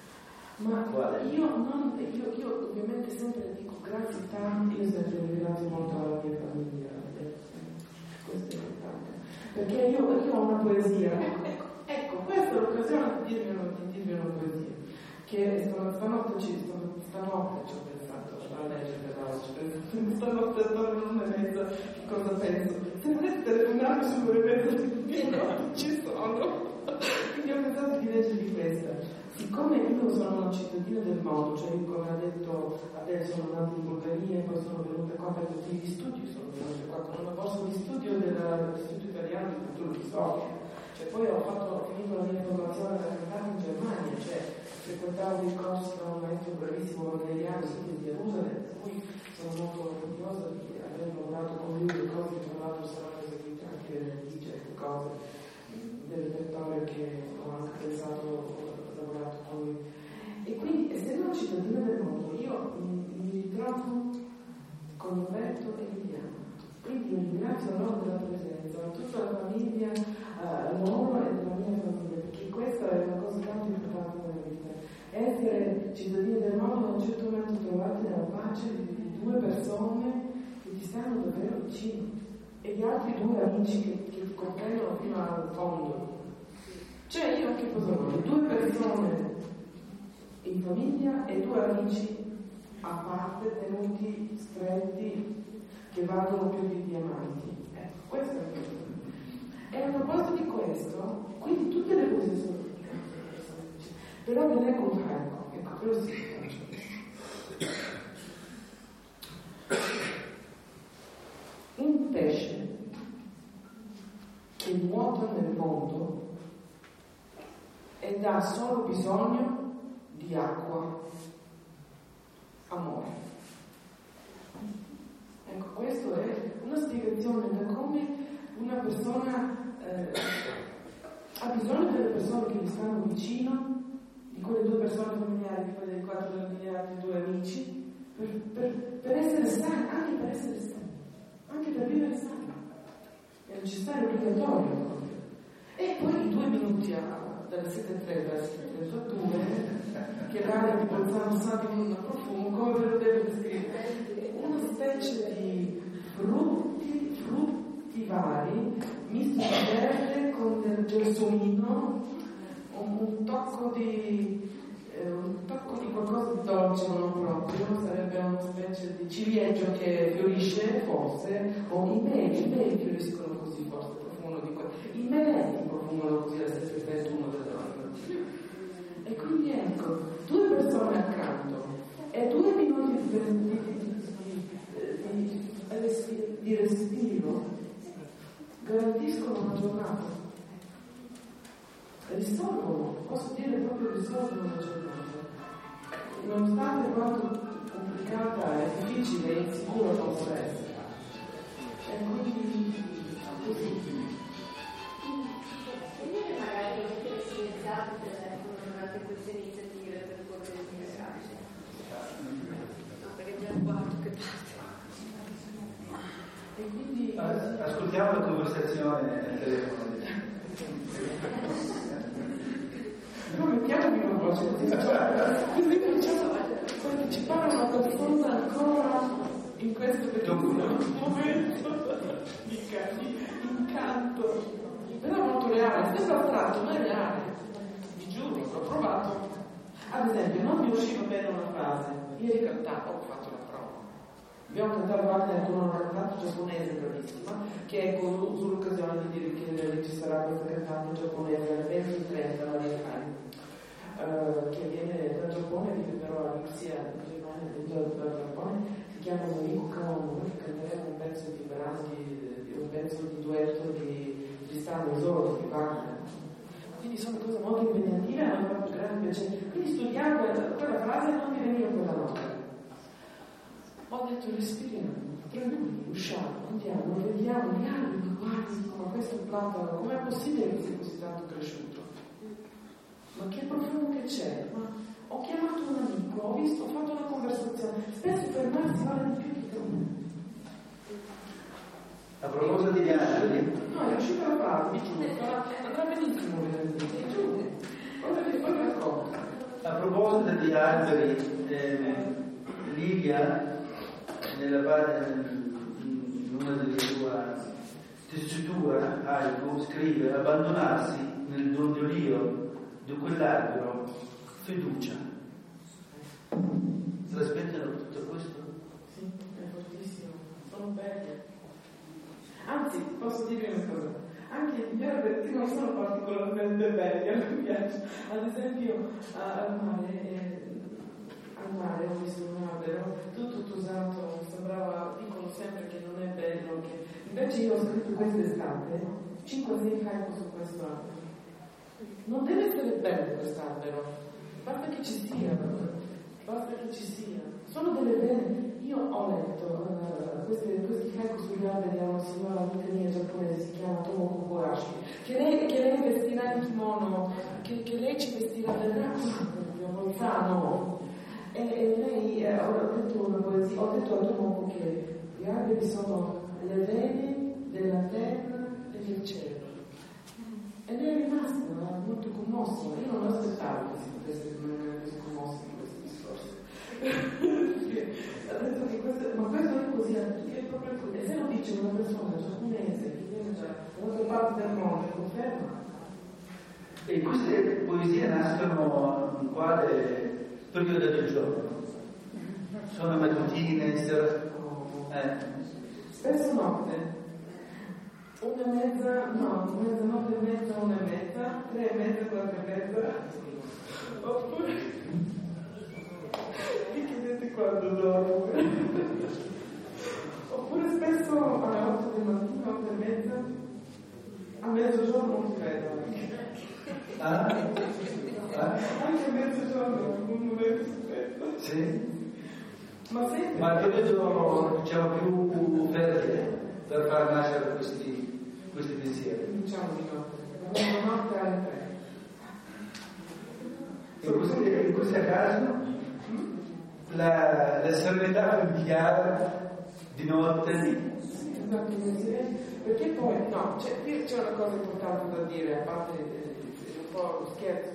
Ma io, non, io, io ovviamente sempre dico grazie tanto, io sempre ringrazio molto alla mia famiglia, questo è importante, perché io, io ho una poesia, ecco, ecco, ecco questa è l'occasione di dirvi una, di dirvi una poesia, che stanotte, ci, stanotte ci ho pensato a leggere, però ci ho pensato, stanotte attorno all'una e mezza, che cosa penso? Se potete telefonarmi sull'una e mezza, ci sono, quindi ho pensato di leggervi questa. Siccome io sono una cittadina del mondo, cioè come ha detto adesso sono andata in Bulgaria e poi sono venuta qua per tutti gli studi, sono venuta qua con una borsa di studio dell'Istituto Italiano di Cultura di Sofia, cioè poi ho fatto ho finito la mia formazione da cantante in Germania, cioè frequentavo dei corsi da un maestro bravissimo wagneriano di Gerusalemme, per cui sono molto orgogliosa di aver lavorato con lui le cose che tra l'altro saranno eseguite anche di certe cose del repertorio che ho anche pensato lavorato con lui. E quindi, essendo una cittadina del mondo, io mi, mi ritrovo con Umberto e Liliana. Quindi io ringrazio loro della presenza, a tutta la famiglia, a loro e della mia famiglia, perché questa è una cosa tanto importante nella vita. Essere cittadini del mondo, a un certo momento trovate nella pace di due persone che ti stanno davvero vicino e gli altri due amici che, che ti comprendono fino al fondo. Cioè io che cosa voglio? Due persone in famiglia e due amici a parte, tenuti, stretti, che valgono più di diamanti. Ecco, questo è il mio. E a proposito di questo, quindi tutte le cose sono però non è contrario, ecco, quello sì. Un pesce che nuota nel mondo ed ha solo bisogno di acqua, amore. Ecco, questo è una spiegazione da come una persona eh, ha bisogno delle persone che gli stanno vicino, di quelle due persone familiari, di quelle dei quattro familiari, di due amici, per, per, per essere sani, anche per essere sani, anche per vivere sani. È necessario obbligatorio. E poi i due minuti a, dalle sette e tre alle sette e trentadue, che l'aria di Bolzano sa di un profumo, come ve lo devo descrivere? Una specie di frutti, frutti vari, misti di verde con del gelsomino, un, un tocco di eh, un tocco di qualcosa di dolce, non proprio, sarebbe una specie di ciliegio che fiorisce forse, o i meli, i meli fioriscono così forse, profumono di quello, i melenti profumano così alle sette e trentuno delle ore. E quindi ecco, due persone accanto e due minuti di, di, di, di, di respiro garantiscono una giornata. Risolvono, posso dire proprio risolvono la giornata. Nonostante quanto complicata e difficile e insicura possa essere. E quindi così. E magari mettere silenzioso il telefono durante queste iniziative per poter integrarsi. No, perché già un quarto che parte. E quindi ascoltiamo la conversazione al telefono. Però mettiamomi una voce, così diciamo, partecipare a una persona ancora in questo bellissimo momento di, di incanto, però molto reale, sembra astratto, ma è reale, vi giuro, l'ho provato. Ad esempio, non mi usciva bene una frase, ieri cantavo, ho fatto la prova. Abbiamo cantato Wagner con una cantante giapponese bravissima, che è con, sull'occasione di dire che ci sarà questa cantante giapponese alle venti trenta, Maria Kai, uh, che viene dal Giappone, vive però a Lipsia, in Germania, dal Giappone, si chiama Noriko Kawamoto, che canteremo un pezzo di brani, un pezzo di duetto di Tristano e Isolde di Wagner. Quindi sono cose molto impegnative e hanno fatto grande piacere. Quindi studiando quella frase non mi veniva quella nota. Ho detto respiriamo, tranquilli, usciamo, andiamo, vediamo gli alberi, guardi come questo platano, com'è possibile che sia così tanto cresciuto? Ma che profumo che c'è? Ma ho chiamato un amico, ho visto, ho fatto una conversazione, spesso fermarsi vale di più di tutto. A proposito degli alberi, no, è uscita la frase, mi giuro, andrà benissimo venerdì, mi giuro, poi poi racconto. a proposito degli alberi, eh, Livia nella parte, in una delle sue tessiture haiku scrive: abbandonarsi nel dondolio di quell'albero, fiducia. Trasmettono tutto questo? Sì, è fortissimo, sono belle. Anzi, posso dire una cosa, anche gli alberi non sono particolarmente belli, a me piace. Ad esempio al mare, eh, al mare ho visto un albero tutto usato, sembrava, dicono sempre che non è bello, che invece io ho scritto quest'estate cinque sei haiku su questo albero. Non deve essere bello quest'albero, basta che ci sia, basta che ci sia. Sono delle belle. Io ho letto uh, questi, questi haiku sugli alberi da una signora amica mia giapponese, si chiama Tomoko Kobayashi, che lei, che lei vestirà in kimono, che, che lei ci vestirà del Bolzano. E, e lei, eh, ho detto una poesia, ho detto a Tomoko che gli alberi sono le vene della terra e del cielo. E lei è rimasta molto commossa. Io non aspettavo che si potesse rimanere così commossa in questi discorsi. Ha detto che questo, ma questo è così, è proprio così. E se lo dice una persona giapponese che viene da un'altra parte del mondo, conferma. E queste poesie nascono in quale periodo del giorno? Sono mattutine, ser... eh. Spesso notte. una e mezza, no, mezzanotte e mezza, una e mezza, tre e mezza, quattro e mezza. Oppure mi chiedete quando dormo. Oppure spesso alle otto del mattino, otto e mezza, a mezzogiorno non si vedo. Ah? Ah? Anche a mezzogiorno, un momento si vedo. Sì? Ma sempre. Ma il periodo diciamo più fertile per far nascere questi, questi pensieri. Diciamo di no. La mezzanotte alle tre. In questo, in questo caso la, la serenità familiare di notte. Sì, esatto, perché poi, no, c'è, qui c'è una cosa importante da dire, a parte un po' lo scherzo.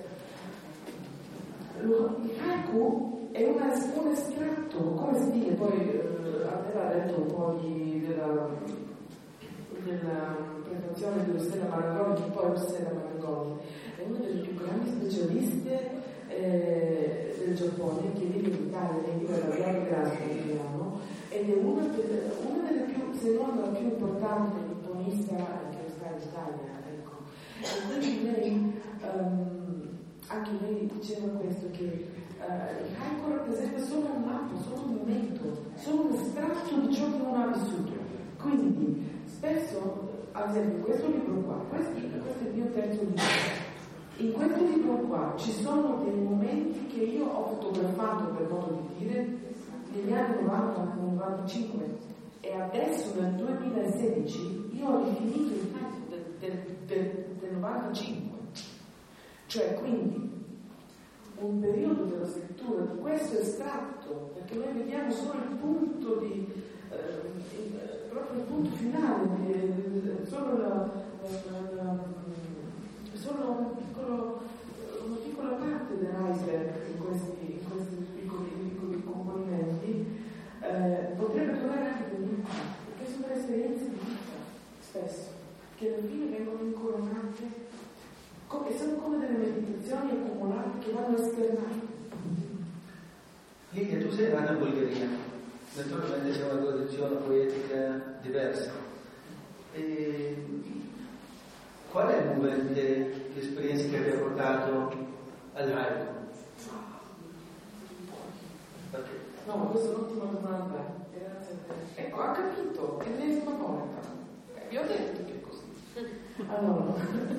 Lo, il haiku è una, un estratto, come stile, poi eh, aveva detto un po' di, della, della presentazione di Stella Marangoni, che poi Stella Marangoni è una delle più grandi specialiste eh, del Giappone, che vive in Italia, che vive alla Grande Grande, diciamo, ed è una delle, una delle più, se non la più importante nipponista che sta in Italia, ecco. E quindi lei, um, anche lei diceva questo, che uh, il haiku rappresenta solo un atto, solo un momento, solo un estratto di ciò che uno ha vissuto. Quindi, spesso, ad esempio, in questo libro qua, questo, questo è il mio terzo libro, in questo libro qua ci sono dei momenti che io ho fotografato, per modo di dire, negli anni novanta novantacinque, e adesso nel duemilasedici io ho rifinito il testo del, del, del, del novantacinque. Cioè, quindi, un periodo della scrittura di questo estratto, perché noi vediamo solo il punto di, eh, il, proprio il punto finale, di, solo la, la, la solo un piccolo, una piccola parte dell'iceberg in questi, in questi piccoli, piccoli componimenti, eh, potrebbe trovare anche dei limiti, perché sono delle esperienze di vita, spesso, che alla fine vengono incoronate, e sono come delle meditazioni accumulate che vanno esternate. Lidia, tu sei nata in Bulgaria, naturalmente c'è una tradizione poetica diversa. E qual è il momento, l'esperienza che vi ha portato all'haiku? Perché? No, ma questa è un'ottima domanda. Grazie a te. Ecco, ha capito, è l'ennesima volta. Eh, vi ho detto che è così. Allora,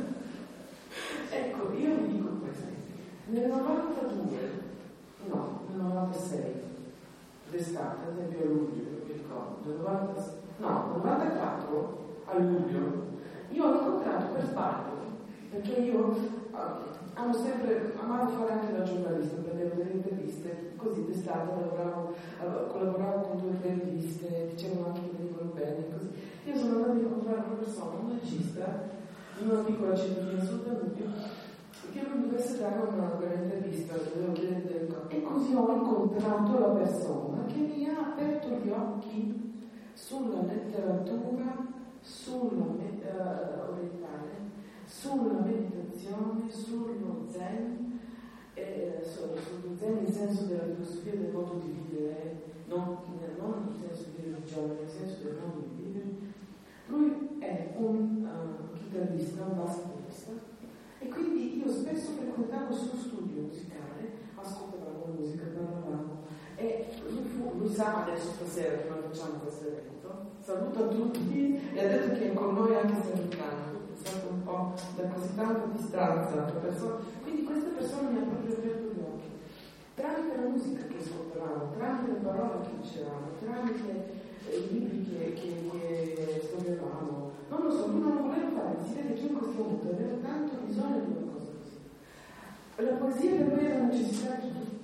ecco, io vi dico questo. Nel novantadue, no, nel novantasei, d'estate, ad esempio a luglio, mi ricordo, nel novanta, no, nel novantaquattro, a luglio, io ho incontrato per sbaglio, perché io uh, amo sempre, amavo fare anche da giornalista, prendevo delle interviste, così d'estate lavoravo, uh, collaboravo con due o tre riviste, dicevano anche che venivano bene, così. Io sono andata a incontrare una persona, un regista, in una piccola cittadina sul Danubio, che mi dovesse dare una bella intervista, dovevo chiedere del corpo. E così ho incontrato la persona che mi ha aperto gli occhi sulla letteratura, sulla uh, orientale, sulla meditazione, sullo zen, eh, sullo zen nel senso della filosofia del modo di vivere, non, non nel senso di religione, nel senso del modo di vivere. Lui è un uh, chitarrista, un bassista, e quindi io spesso frequentavo il suo studio musicale, ascoltavamo musica, parlavamo, e lui, fu, lui sa adesso stasera che noi facciamo questo evento, saluta tutti e ha detto che è con noi anche salutando, è stato un po' da così tanta distanza, quindi questa persona mi ha proprio aperto gli occhi, tramite la musica che ascoltavamo, tramite le parole che dicevamo, tramite eh, i libri che, che, che studiavamo, non lo so, lui non lo voleva fare, si vede che in questo momento aveva tanto bisogno di una cosa così. La poesia per me era una necessità di tutto.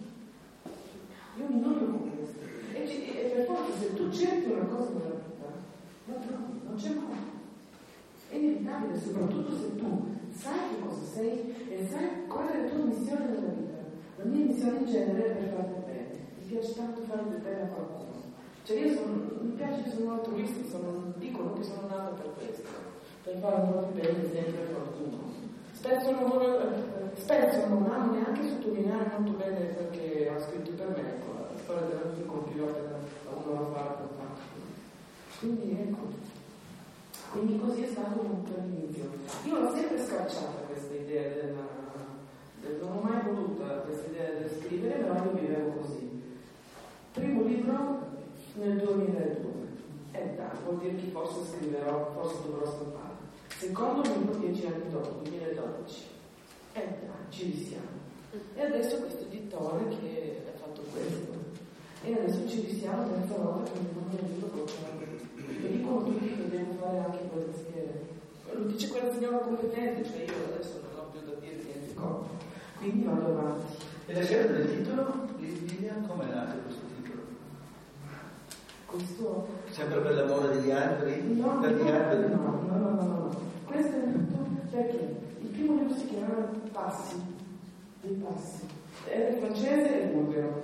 Io mi noio con questo. E, e per forza, se tu cerchi una cosa nella vita, non trovi, non c'è modo. È inevitabile, soprattutto se tu sai che cosa sei e sai qual è la tua missione nella vita. La mia missione in genere è per farti bene. Mi piace tanto fare del bene a qualcuno. Cioè io sono, mi piace che sono altruista, sono, dicono che sono nata per questo, per fare un po' di bene sempre a qualcuno. Spesso non, spesso non amo neanche sottolineare molto bene perché ha scritto per me, ecco, la storia della musica pilota da uno la fa per fatto. Quindi ecco, Quindi così è stato molto all'inizio. Io l'ho sempre scacciata questa idea della, del, non ho mai voluto questa idea di scrivere, però io vivevo così. Primo libro nel duemiladue, e dai, vuol dire che forse scriverò, forse dovrò stampare. Secondo libro dieci anni dopo, duemiladodici, e dai, ci risiamo. E adesso questo editore che ha fatto questo, e adesso ci risiamo terza volta che non mi aiuto bocciato. E dicono tutti che devo fare anche quel mestiere. Lo dice quella signora competente, cioè io adesso non ho più da dire niente come. Quindi vado avanti. E la scelta del titolo, Lilian, come è nato questo titolo? Questo... Sempre per l'amore degli alberi? No, per no, gli alberi? no, no, no, no, no. Questo è nato perché il primo libro si chiama Passi, dei passi. È francese e bulgaro.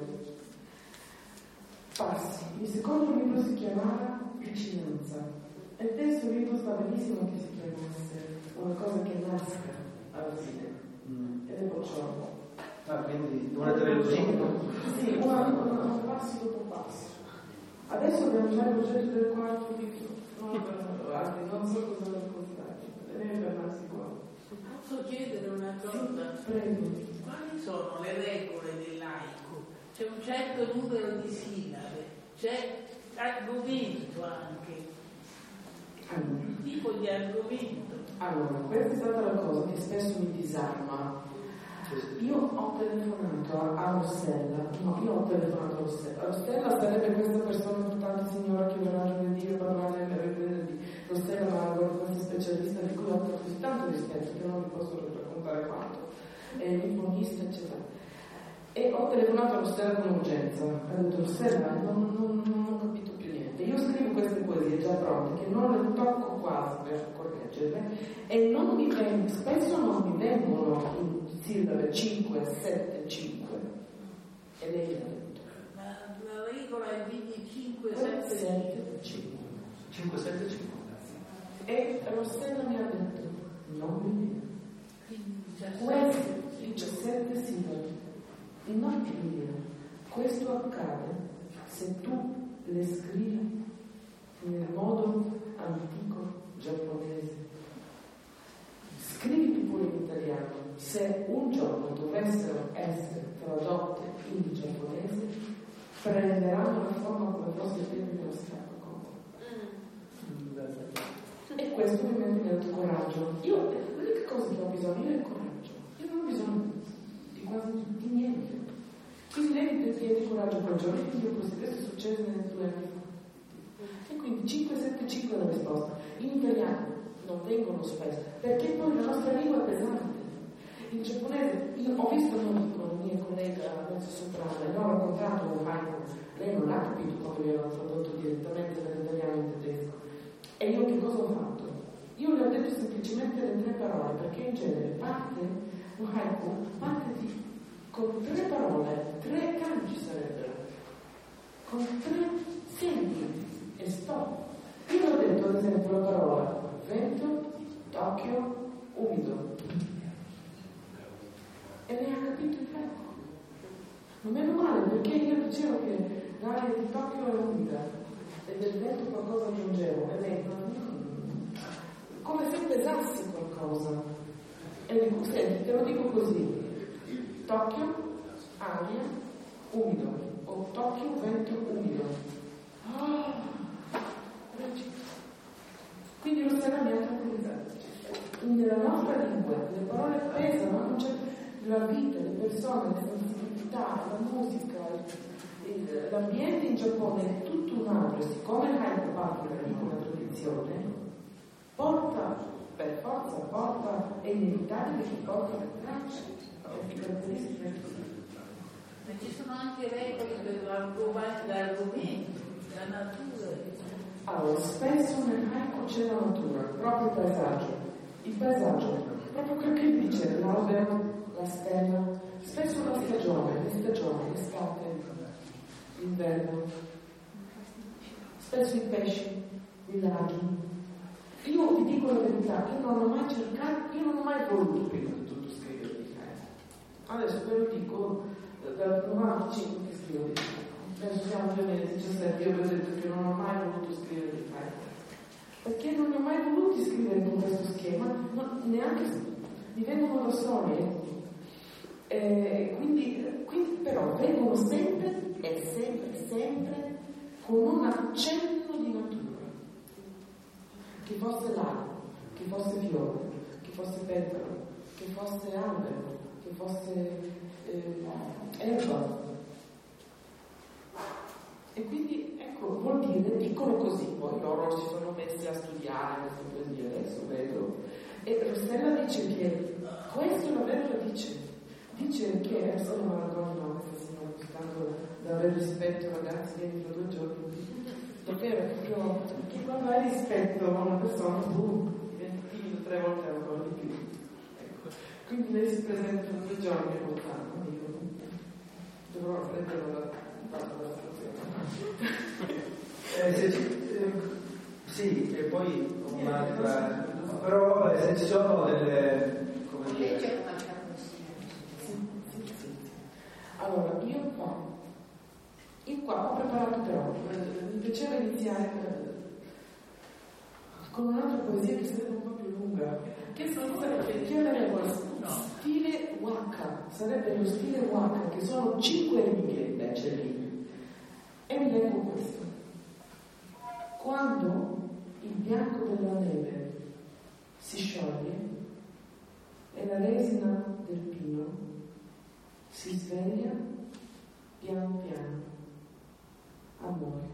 Passi. Il secondo libro si chiamava Vicinanza. E il terzo libro sta benissimo che si chiamasse Una cosa che nasca alla fine. Mm. Ed è bocciato. Ah, quindi una trilogia? Sì, una, una, una passi dopo passi. Adesso abbiamo già il progetto del quarto libro. No, guardi, non so cosa raccontarvi. Deve fermarsi qua. Posso chiedere una cosa? Sì, prego. Quali sono le regole dell'haiku? C'è un certo numero di sillabe, c'è argomento anche, Allora. il tipo di argomento. Allora, questa è stata la cosa che spesso mi disarma. Io ho telefonato a Rossella, no, io ho telefonato a Rossella. Rossella sarebbe questa persona importante signora che verrà giovedì a parlare venerdì. Rossella Margot, questa specialista di cui ho così tanto rispetto che non vi posso raccontare quanto, è l'immunista, eccetera. E ho telefonato a Rossella con urgenza. Ho detto, Rossella, non, non, non ho capito più niente. Io scrivo queste poesie già pronte, che non le tocco quasi per correggerle, e non mi vengono, spesso non mi vengono in sillabe cinque, sette, cinque. E lei l'ha detto. Ma la regola è quindi cinque, sette, cinque. cinque, sette, cinque. E Rossella mi ha detto, non mi viene. Queste diciassette sillabe. Non ti dire, questo accade se tu le scrivi nel modo antico giapponese. Scriviti pure in italiano. Se un giorno dovessero essere tradotte in giapponese, prenderanno la forma come fosse il tempo dello scacco. Mm. E questo mi mette molto coraggio. Io, l'unica cosa che ho bisogno è il coraggio. Io non ho bisogno di quasi di niente. Quindi lei mi chiede coraggio quel giorno, e quindi questo è successo nel due anni fa. E quindi cinque sette cinque è la risposta. In italiano non vengono spesso, perché poi la nostra lingua è pesante. In giapponese, io ho visto noi con la mia collega mezzo soprana, le ho raccontato un haiku, lei non ha capito come mi aveva tradotto direttamente dall'italiano in tedesco. E io che cosa ho fatto? Io le ho detto semplicemente le tre parole, perché in genere parte un haiku, parte di con tre parole, tre kanji sarebbero, con tre segni e stop. Io ho detto ad esempio la parola vento, Tokyo, umido, e ne ha capito il tempo. Non meno male, perché io dicevo che l'aria di Tokyo è umida e del vento qualcosa aggiungevo, e lei come se pesassi qualcosa. E dico, senti, te lo dico così. Tokyo, aria, umido, o Tokyo, vento, umido. Oh, quindi lo sarà mi ha tranquillizzato. Nella nostra lingua le parole pesano, non c'è la vita, le persone, le sensibilità, la musica, il, l'ambiente in Giappone è tutto un altro. E siccome il haiku parte da lì come tradizione, porta, per forza, porta, è inevitabile che porta le tracce. Ma ci sono anche regole per l'argomento, la natura. Allora, spesso nel haiku c'è la natura, proprio il paesaggio. Il paesaggio, proprio quello che dice, l'albero, la stella, spesso la stagione, le stagioni, l'estate, l'inverno, spesso i pesci, i laghi. Io vi dico la verità, io non ho mai cercato, io non ho mai voluto prima di tutto scrivere di haiku. Adesso ve lo dico, dal novantacinque che scrivo di haiku. Adesso siamo nel duemiladiciassette, io vi ho detto che non ho mai voluto scrivere di haiku. perché non li ho mai voluti scrivere con questo schema, no, neanche mi vengono da soli. Eh, quindi, quindi però vengono sempre e sempre, sempre con un accenno di natura, che fosse lago, che fosse fiore, che fosse petalo, che fosse albero, che fosse eh, erba. E quindi ecco, vuol dire, dicono così, poi loro si sono messi a studiare queste poesie, adesso vedo. E Rossella dice che questo davvero lo dice. Dice che è solo una donna, questa signora, buscando da avere rispetto, ragazzi, vieni tra due giorni. Davvero, proprio, che quando hai rispetto a una persona, tu diventi timido tre volte ancora di più. Ecco. Quindi lei si presenta tra due giorni e lontano, io dovrò prendere la la Eh, se ci, eh, sì, e poi un'altra, però eh, se ci sono delle, come dire, sì, sì, sì. Allora, io qua, io qua ho preparato però, mi piaceva iniziare con un'altra poesia che sarebbe un po' più lunga, che sarebbe, chiameremo stile Waka, sarebbe lo stile Waka, che sono cinque righe invece lì. E vi leggo questo. Quando il bianco della neve si scioglie e la resina del pino si sveglia piano piano, amore.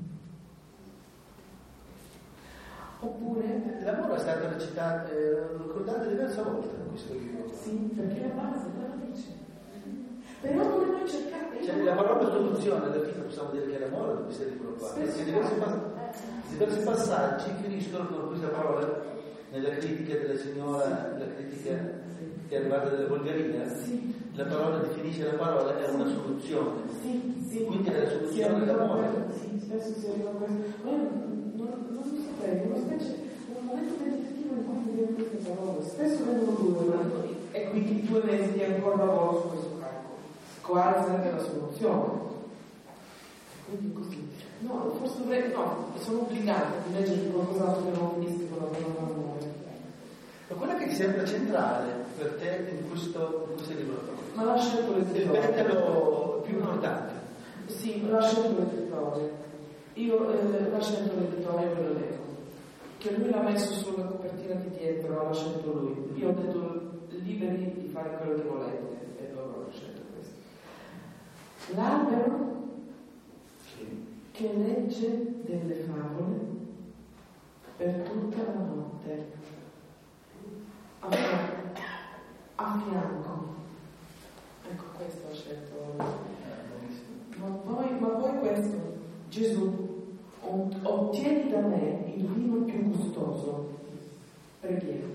Oppure l'amore è stato recitato, eh, ricordato diverse volte in questo libro. Sì, perché la base la dice. Però come noi cercate. Cioè, la parola soluzione alla fine possiamo dire che è l'amore di questo libro qua. Perché diversi, pass- diversi passaggi finiscono con questa parola nella critica della signora, la critica che è arrivata dalla Bulgaria. Sì. La parola definisce la parola è una soluzione. Sì, sì. Quindi è la soluzione dell'amore. Sì, spesso si arriva a questo. Ma io non, non, non lo saprei, una specie, un momento meditativo in cui vediamo queste parole. Spesso vengono due, e quindi due mesi di ancora lavoro su questo campo. Quale sarebbe la soluzione? Quindi così. No, forse dovrei, no, sono obbligata a leggere qualcos'altro che non finisca con la parola amore. Ma quella che ti sembra centrale per te in questo, in questo libro? Ma l'ha scelto l'editore. Il petalo più importante. Sì, l'ha scelto l'editore. Io eh, l'ha scelto l'editore e ve lo leggo. Che lui l'ha messo sulla copertina di dietro, l'ha scelto lui. Io ho detto liberi di fare quello che volete e loro hanno scelto questo. L'albero che legge delle favole per tutta la notte, a, a fianco. Ecco, questo ho scelto. Ma poi, ma poi questo, Gesù, ottieni da me il vino più gustoso. Preghiera.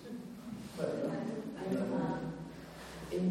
E,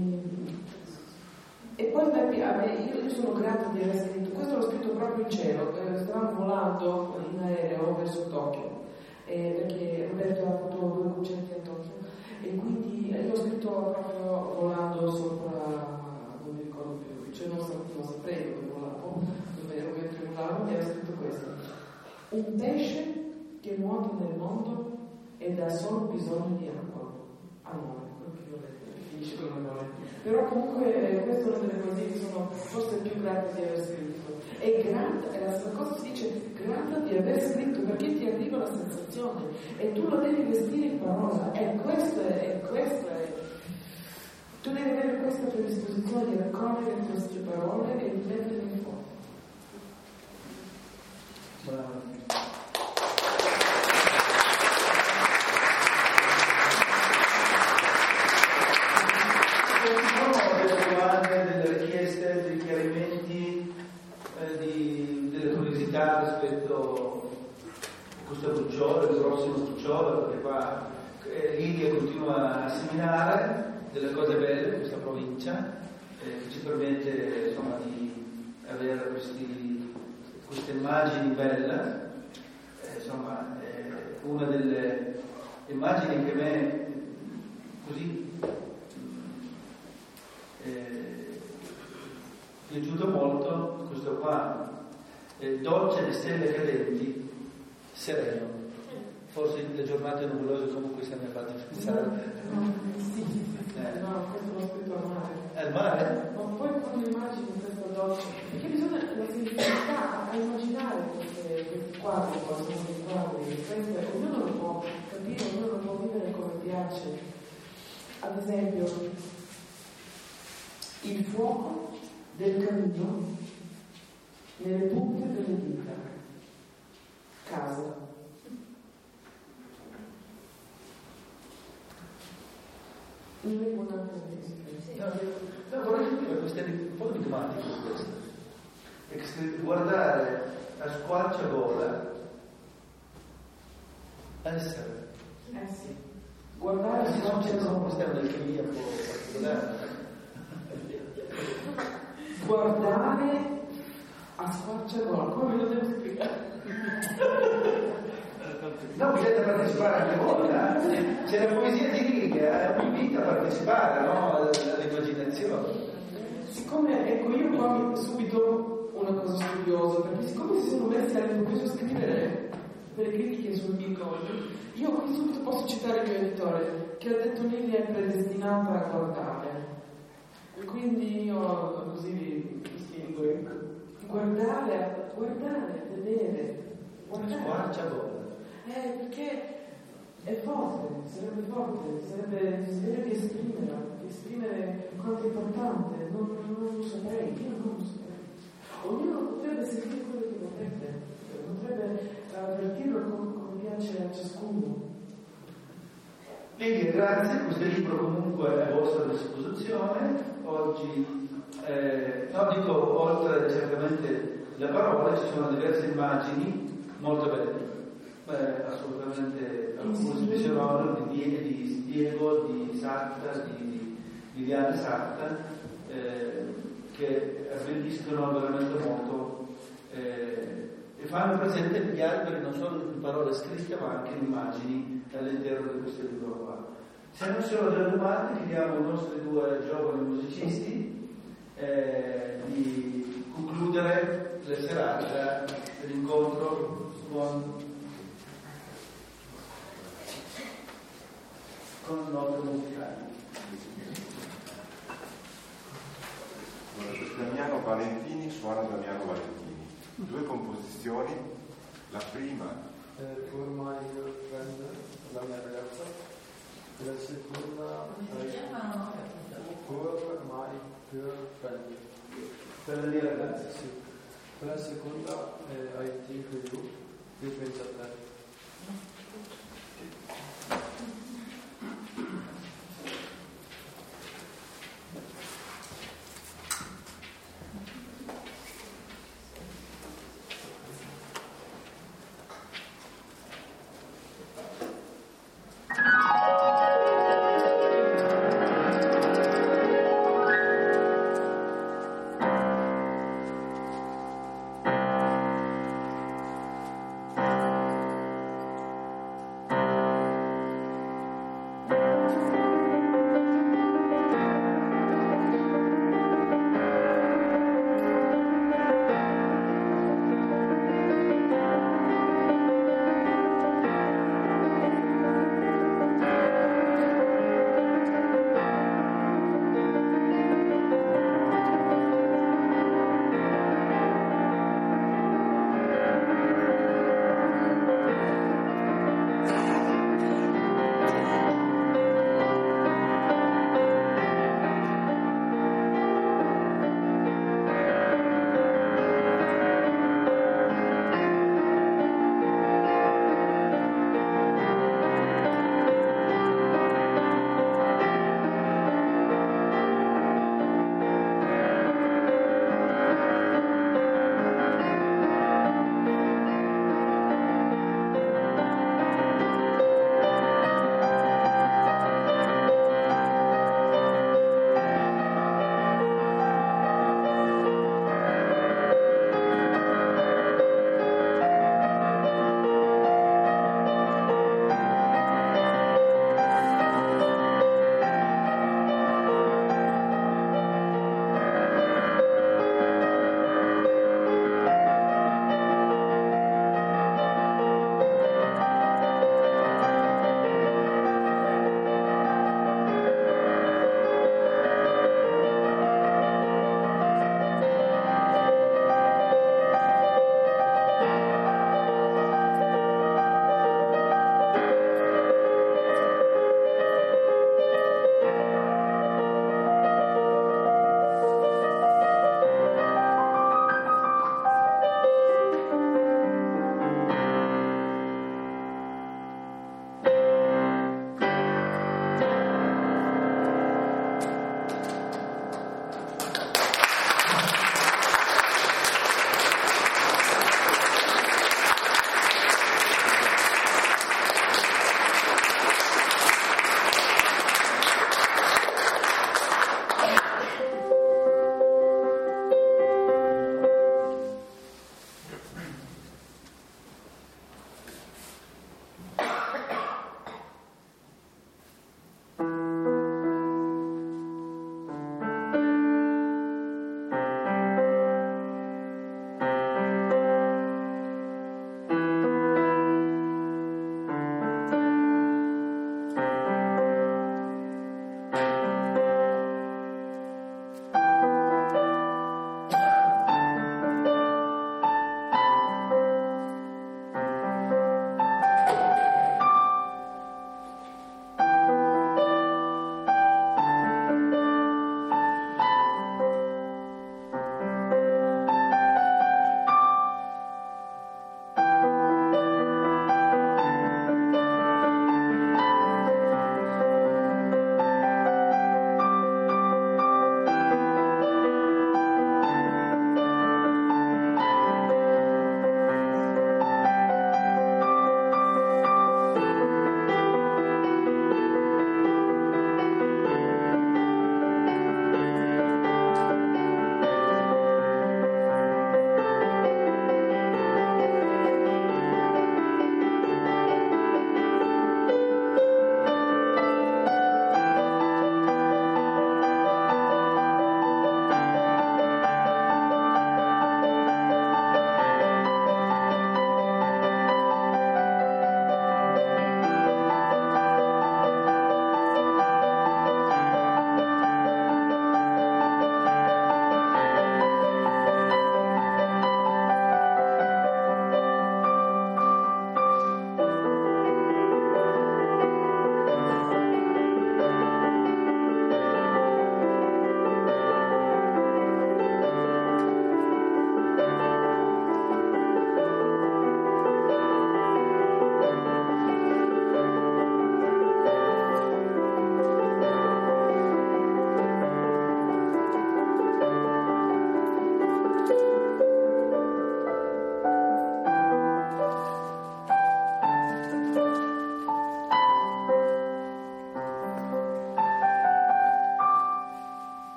e poi a me, io, io sono grata di aver scritto, questo l'ho scritto proprio in cielo, stavamo volando in aereo verso Tokyo, eh, perché Roberto ha avuto due concerti a Tokyo, e quindi io ho scritto proprio volando sopra, non mi ricordo più, cioè non, so, non saprei dove volavo, dove ero mentre volavo, e ho scritto questo: un pesce che nuota nel mondo ed ha solo bisogno di acqua, amore, quello che io ho letto, che finisce con amore. Però comunque eh, queste sono delle cose che sono forse più grata di aver scritto. E grata, e la cosa si dice grata di aver scritto, perché ti arriva la sensazione e tu lo devi vestire in parola. E questo è, e questo è. Tu devi avere questa predisposizione di raccogliere queste parole e di metterle in fuoco. Bravo. Delle richieste, dei chiarimenti, eh, di, delle curiosità rispetto a questo Brucciolo, il prossimo Brucciolo, perché qua eh, Lidia continua a seminare delle cose belle in questa provincia, eh, che ci permette insomma di avere questi, queste immagini belle, eh, insomma eh, una delle immagini che a me così Eh, mi è piaciuto molto questo qua, eh, dolce le stelle cadenti, sereno. forse le giornate nuvolose comunque se ne ha fatto pensare. No, sì, eh. no, questo l'ho scritto al mare. Al mare? Ma poi quando immagini questa doccia, perché bisogna la sensibilità a immaginare queste, questi quadri, quando sono dei quadri, queste, ognuno lo può capire, ognuno lo può vivere come piace. Ad esempio, il fuoco del camino nelle punte delle dita, casa. Non è buona no, vorrei dire una questione un po' enigmatica questa. È che se guardare a squarciagola essere. Eh sì. Guardare Se non c'è una questione del chimia un po' particolare. Guardare a squarciagola, come ve lo devo spiegare? No, bisogna partecipare anche voi, eh? C'è la poesia lirica, è invita a partecipare, no? All'immaginazione. Siccome, ecco, io qua mi subito una cosa studiosa, perché siccome si sono messi all'improvviso a scrivere per le critiche sul Bitcoin, io qui subito posso citare il mio editore, che ha detto Lili è predestinata a guardare. E quindi io così vi distingo. Guardare, guardare, vedere, guardare. Squarciagola. Eh, perché è forte, sarebbe forte, sarebbe desiderio di esprimere, di esprimere quanto è importante, non, non lo saprei, io non lo saprei. Ognuno potrebbe sentire quello che vorrebbe, potrebbe avvertirlo come, come piace a ciascuno. Quindi grazie, questo libro comunque è a vostra disposizione. Oggi, eh, no, dico, oltre certamente le parole, ci sono diverse immagini molto belle. Beh, assolutamente alcune specialone di, di Diego, di Sarta, di, di Viviana Sarta, eh, che abbelliscono veramente molto eh, e fanno presente gli alberi non solo in parole scritte ma anche in immagini all'interno di questo libro qua. Se non sono delle domande, chiediamo ai nostri due giovani musicisti eh, di concludere la serata dell'incontro con con note musicali. Damiano Valentini suona Damiano Valentini. Due composizioni. La prima eh, For My Friend, la mia ragazza, e la seconda è For My Girlfriend. Per la mia ragazza? Sì. Per la seconda è I Think of You, io penso a te. Thank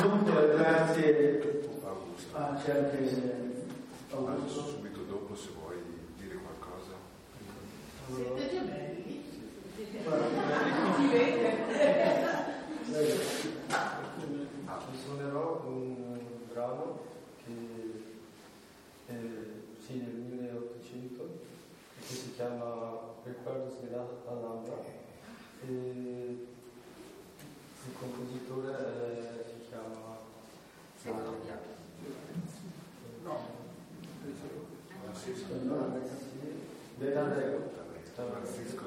Dunque, grazie a certe Adesso subito dopo se vuoi dire qualcosa. Siete gemelli? Si vede. Vi suonerò un brano che è sì, del milleottocento che si chiama Recuerdos de la Alhambra e il compositore è, si chiama no Francisco Bernardeo Francisco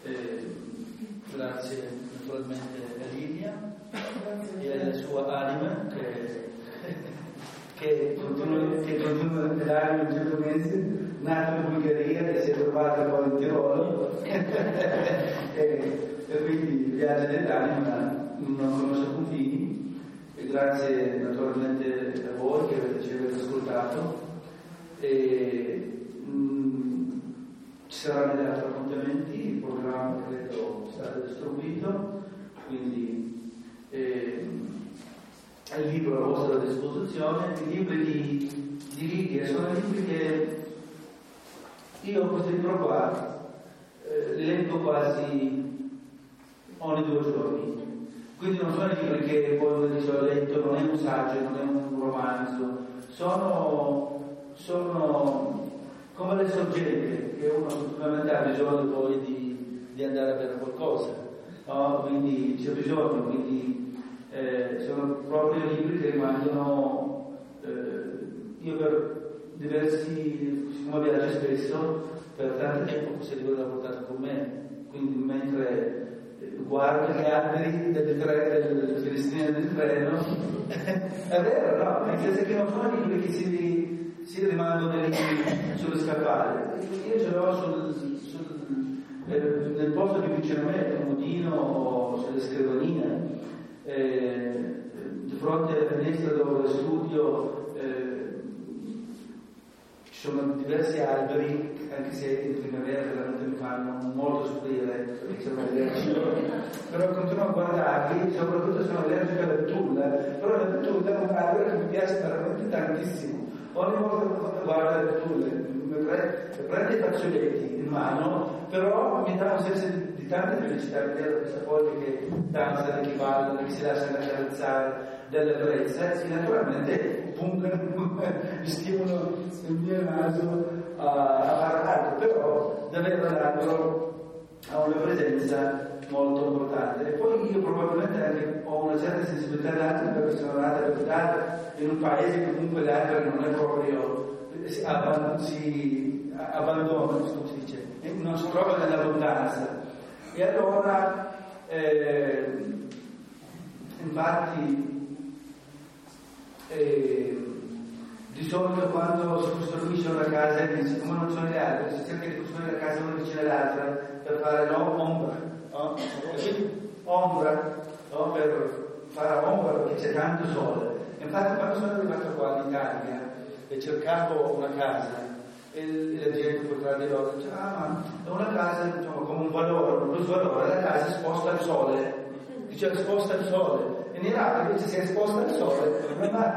Eh, grazie naturalmente a Lidia e alla sua anima che, che continua, che continua a pedalare in certo mese, nato in Bulgaria e si è trovata poi in Tirolo e, e quindi il viaggio dell'anima non conosce confini. E grazie naturalmente a voi che avete, ci avete ascoltato e mh, ci saranno degli altri appuntamenti, il programma credo è stato distribuito, quindi eh, il libro è a vostra disposizione. I libri di, di Lidia sono libri che io questo libro qua eh, li leggo quasi ogni due giorni. Quindi non sono libri che poi di solito ho letto, non è un saggio, non è un romanzo, sono, sono come le sorgenti che uno sicuramente ha bisogno poi di, di andare a bere qualcosa, no? Quindi c'è bisogno, quindi eh, sono proprio libri che rimangono, eh, io per diversi, siccome viaggio spesso, per tanto tempo questi libri l'ho portato con me, quindi mentre guardo gli alberi del treno, delle finestrine del treno, è vero, no? Nel senso che non sono libri che si, si rimangono lì sulle scappate. Io ce l'ho sul, sul, eh, nel posto più vicino a me, nel comodino, sulle scrivanie, eh, di fronte alla finestra dove studio. Eh, Ci sono diversi alberi, anche se in primavera veramente mi fanno molto soffrire, perché sono allergico, però continuo a guardarli, soprattutto sono allergico alla betulla, però la betulla è un albero che mi piace veramente tantissimo. Ogni volta che guardo la betulla, mi prendo i fazzoletti in mano, però mi dà un senso di, di tanta felicità vedere questa foglia che danza, che balla, che si lascia accarezzare, della brezza, e naturalmente puntano, mi stimolano il mio naso a, a fare altro, però davvero l'albero ha una presenza molto importante. E poi io probabilmente anche ho una certa sensibilità d'altro perché sono nata e abitata in un paese che comunque l'albero non è proprio, si, abband- si abbandona, come si dice, non si trova nell'abbondanza. E allora, eh, infatti, E di solito quando si costruisce una casa, siccome non sono le altre, si cerca di costruire la casa una vicino all'altra per fare no, ombra, no? ombra no? per fare ombra perché c'è tanto sole. Infatti quando sono arrivato qua in Italia e cercavo una casa e la gente potrà dire loro, dice, ah ma è una casa diciamo, come un valore, un plus valore, la casa è esposta al sole, dice è esposta al sole. E in Iraq invece si è esposta al sole, ma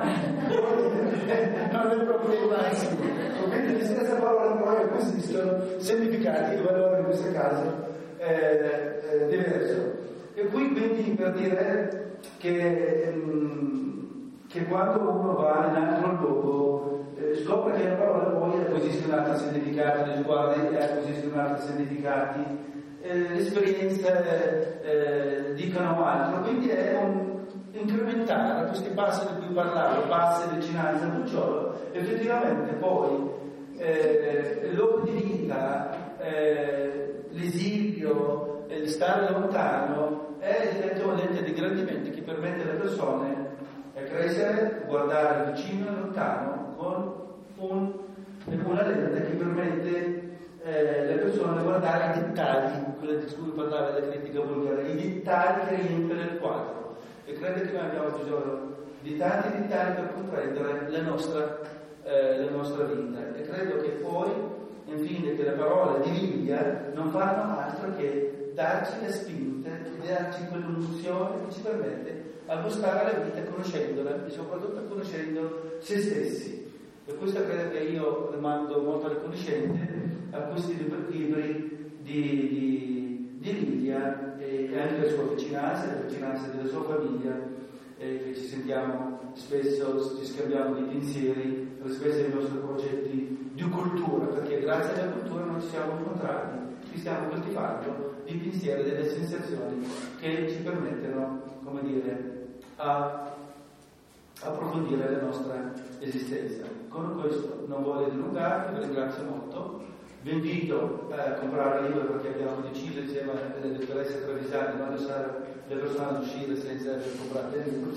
non è proprio il massimo. Quindi la stessa parola però esistono significati di valore in questo caso eh, eh, diverso. E qui quindi per dire che, ehm, che quando uno va in un altro luogo eh, scopre che la parola poi acquisisce un altro significato, gli sguardi acquisiscono un altro significati, eh, le esperienze eh, dicono altro, quindi è un incrementare questi passi di cui parlavo, passi di vicinanza al cucciolo, effettivamente poi eh, l'ordine di vita, eh, l'esilio, il stare lontano è diventato un lente di ingrandimento che permette alle persone a crescere, guardare vicino e lontano con un, una lente che permette eh, alle persone a guardare i dettagli, quello di cui parlava la critica vulgare, i dettagli che riempiono il quadro. E credo che noi abbiamo bisogno di tanti dettagli per comprendere la nostra, eh, la nostra vita. E credo che poi, infine, che le parole di Lidia non fanno altro che darci le spinte, darci quell'unzione che ci permette a gustare la vita conoscendola e soprattutto conoscendo se stessi. Per questo credo che io rimando molto riconoscente a questi libri di, di, di Lidia e anche la sua vicinanza, la vicinanza della sua famiglia, eh, che ci sentiamo spesso, ci scambiamo di pensieri rispetto ai nostri progetti di cultura, perché grazie alla cultura non ci siamo incontrati, ci stiamo coltivando di pensieri, delle sensazioni che ci permettono, come dire, a approfondire la nostra esistenza. Con questo non voglio dilungarmi, vi ringrazio molto vi invito a comprare il libro perché abbiamo deciso insieme alle dottoresse Travisani quando sarà le persone ad uscire senza aver comprato il libro.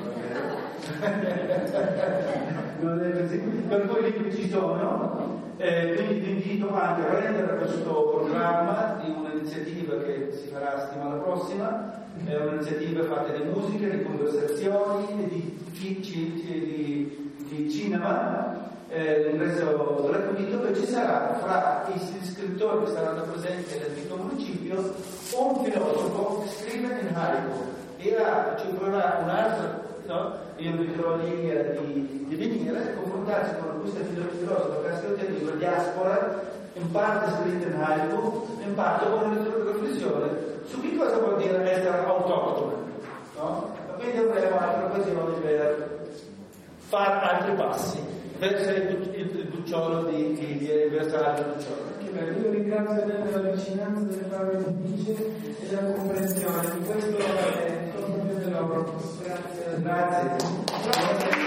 Non è così. Per cui i libri ci sono, eh, quindi vi invito anche a prendere questo programma di un'iniziativa che si farà la settimana prossima, è un'iniziativa fatta di musica, di conversazioni, di, di, di, di cinema. Eh, l'ingresso gratuito, dove ci sarà fra i scrittori che saranno presenti nel nostro municipio un filosofo che scrive in haiku e ha, ci vorrà un altro, no? Io inviterò lì di, di venire e confrontarsi con questo filosofo che ha scritto il libro Diaspora, in parte scritto in haiku, in parte con una riflessione su che cosa vuol dire essere autoctono, no? E quindi avremo altre occasioni per fare altri passi verso il, il, il bucciolo di, di, di versare il bucciolo. Io ringrazio della vicinanza, delle parole di dice e della comprensione. Questo è il compito del lavoro. Grazie. Grazie.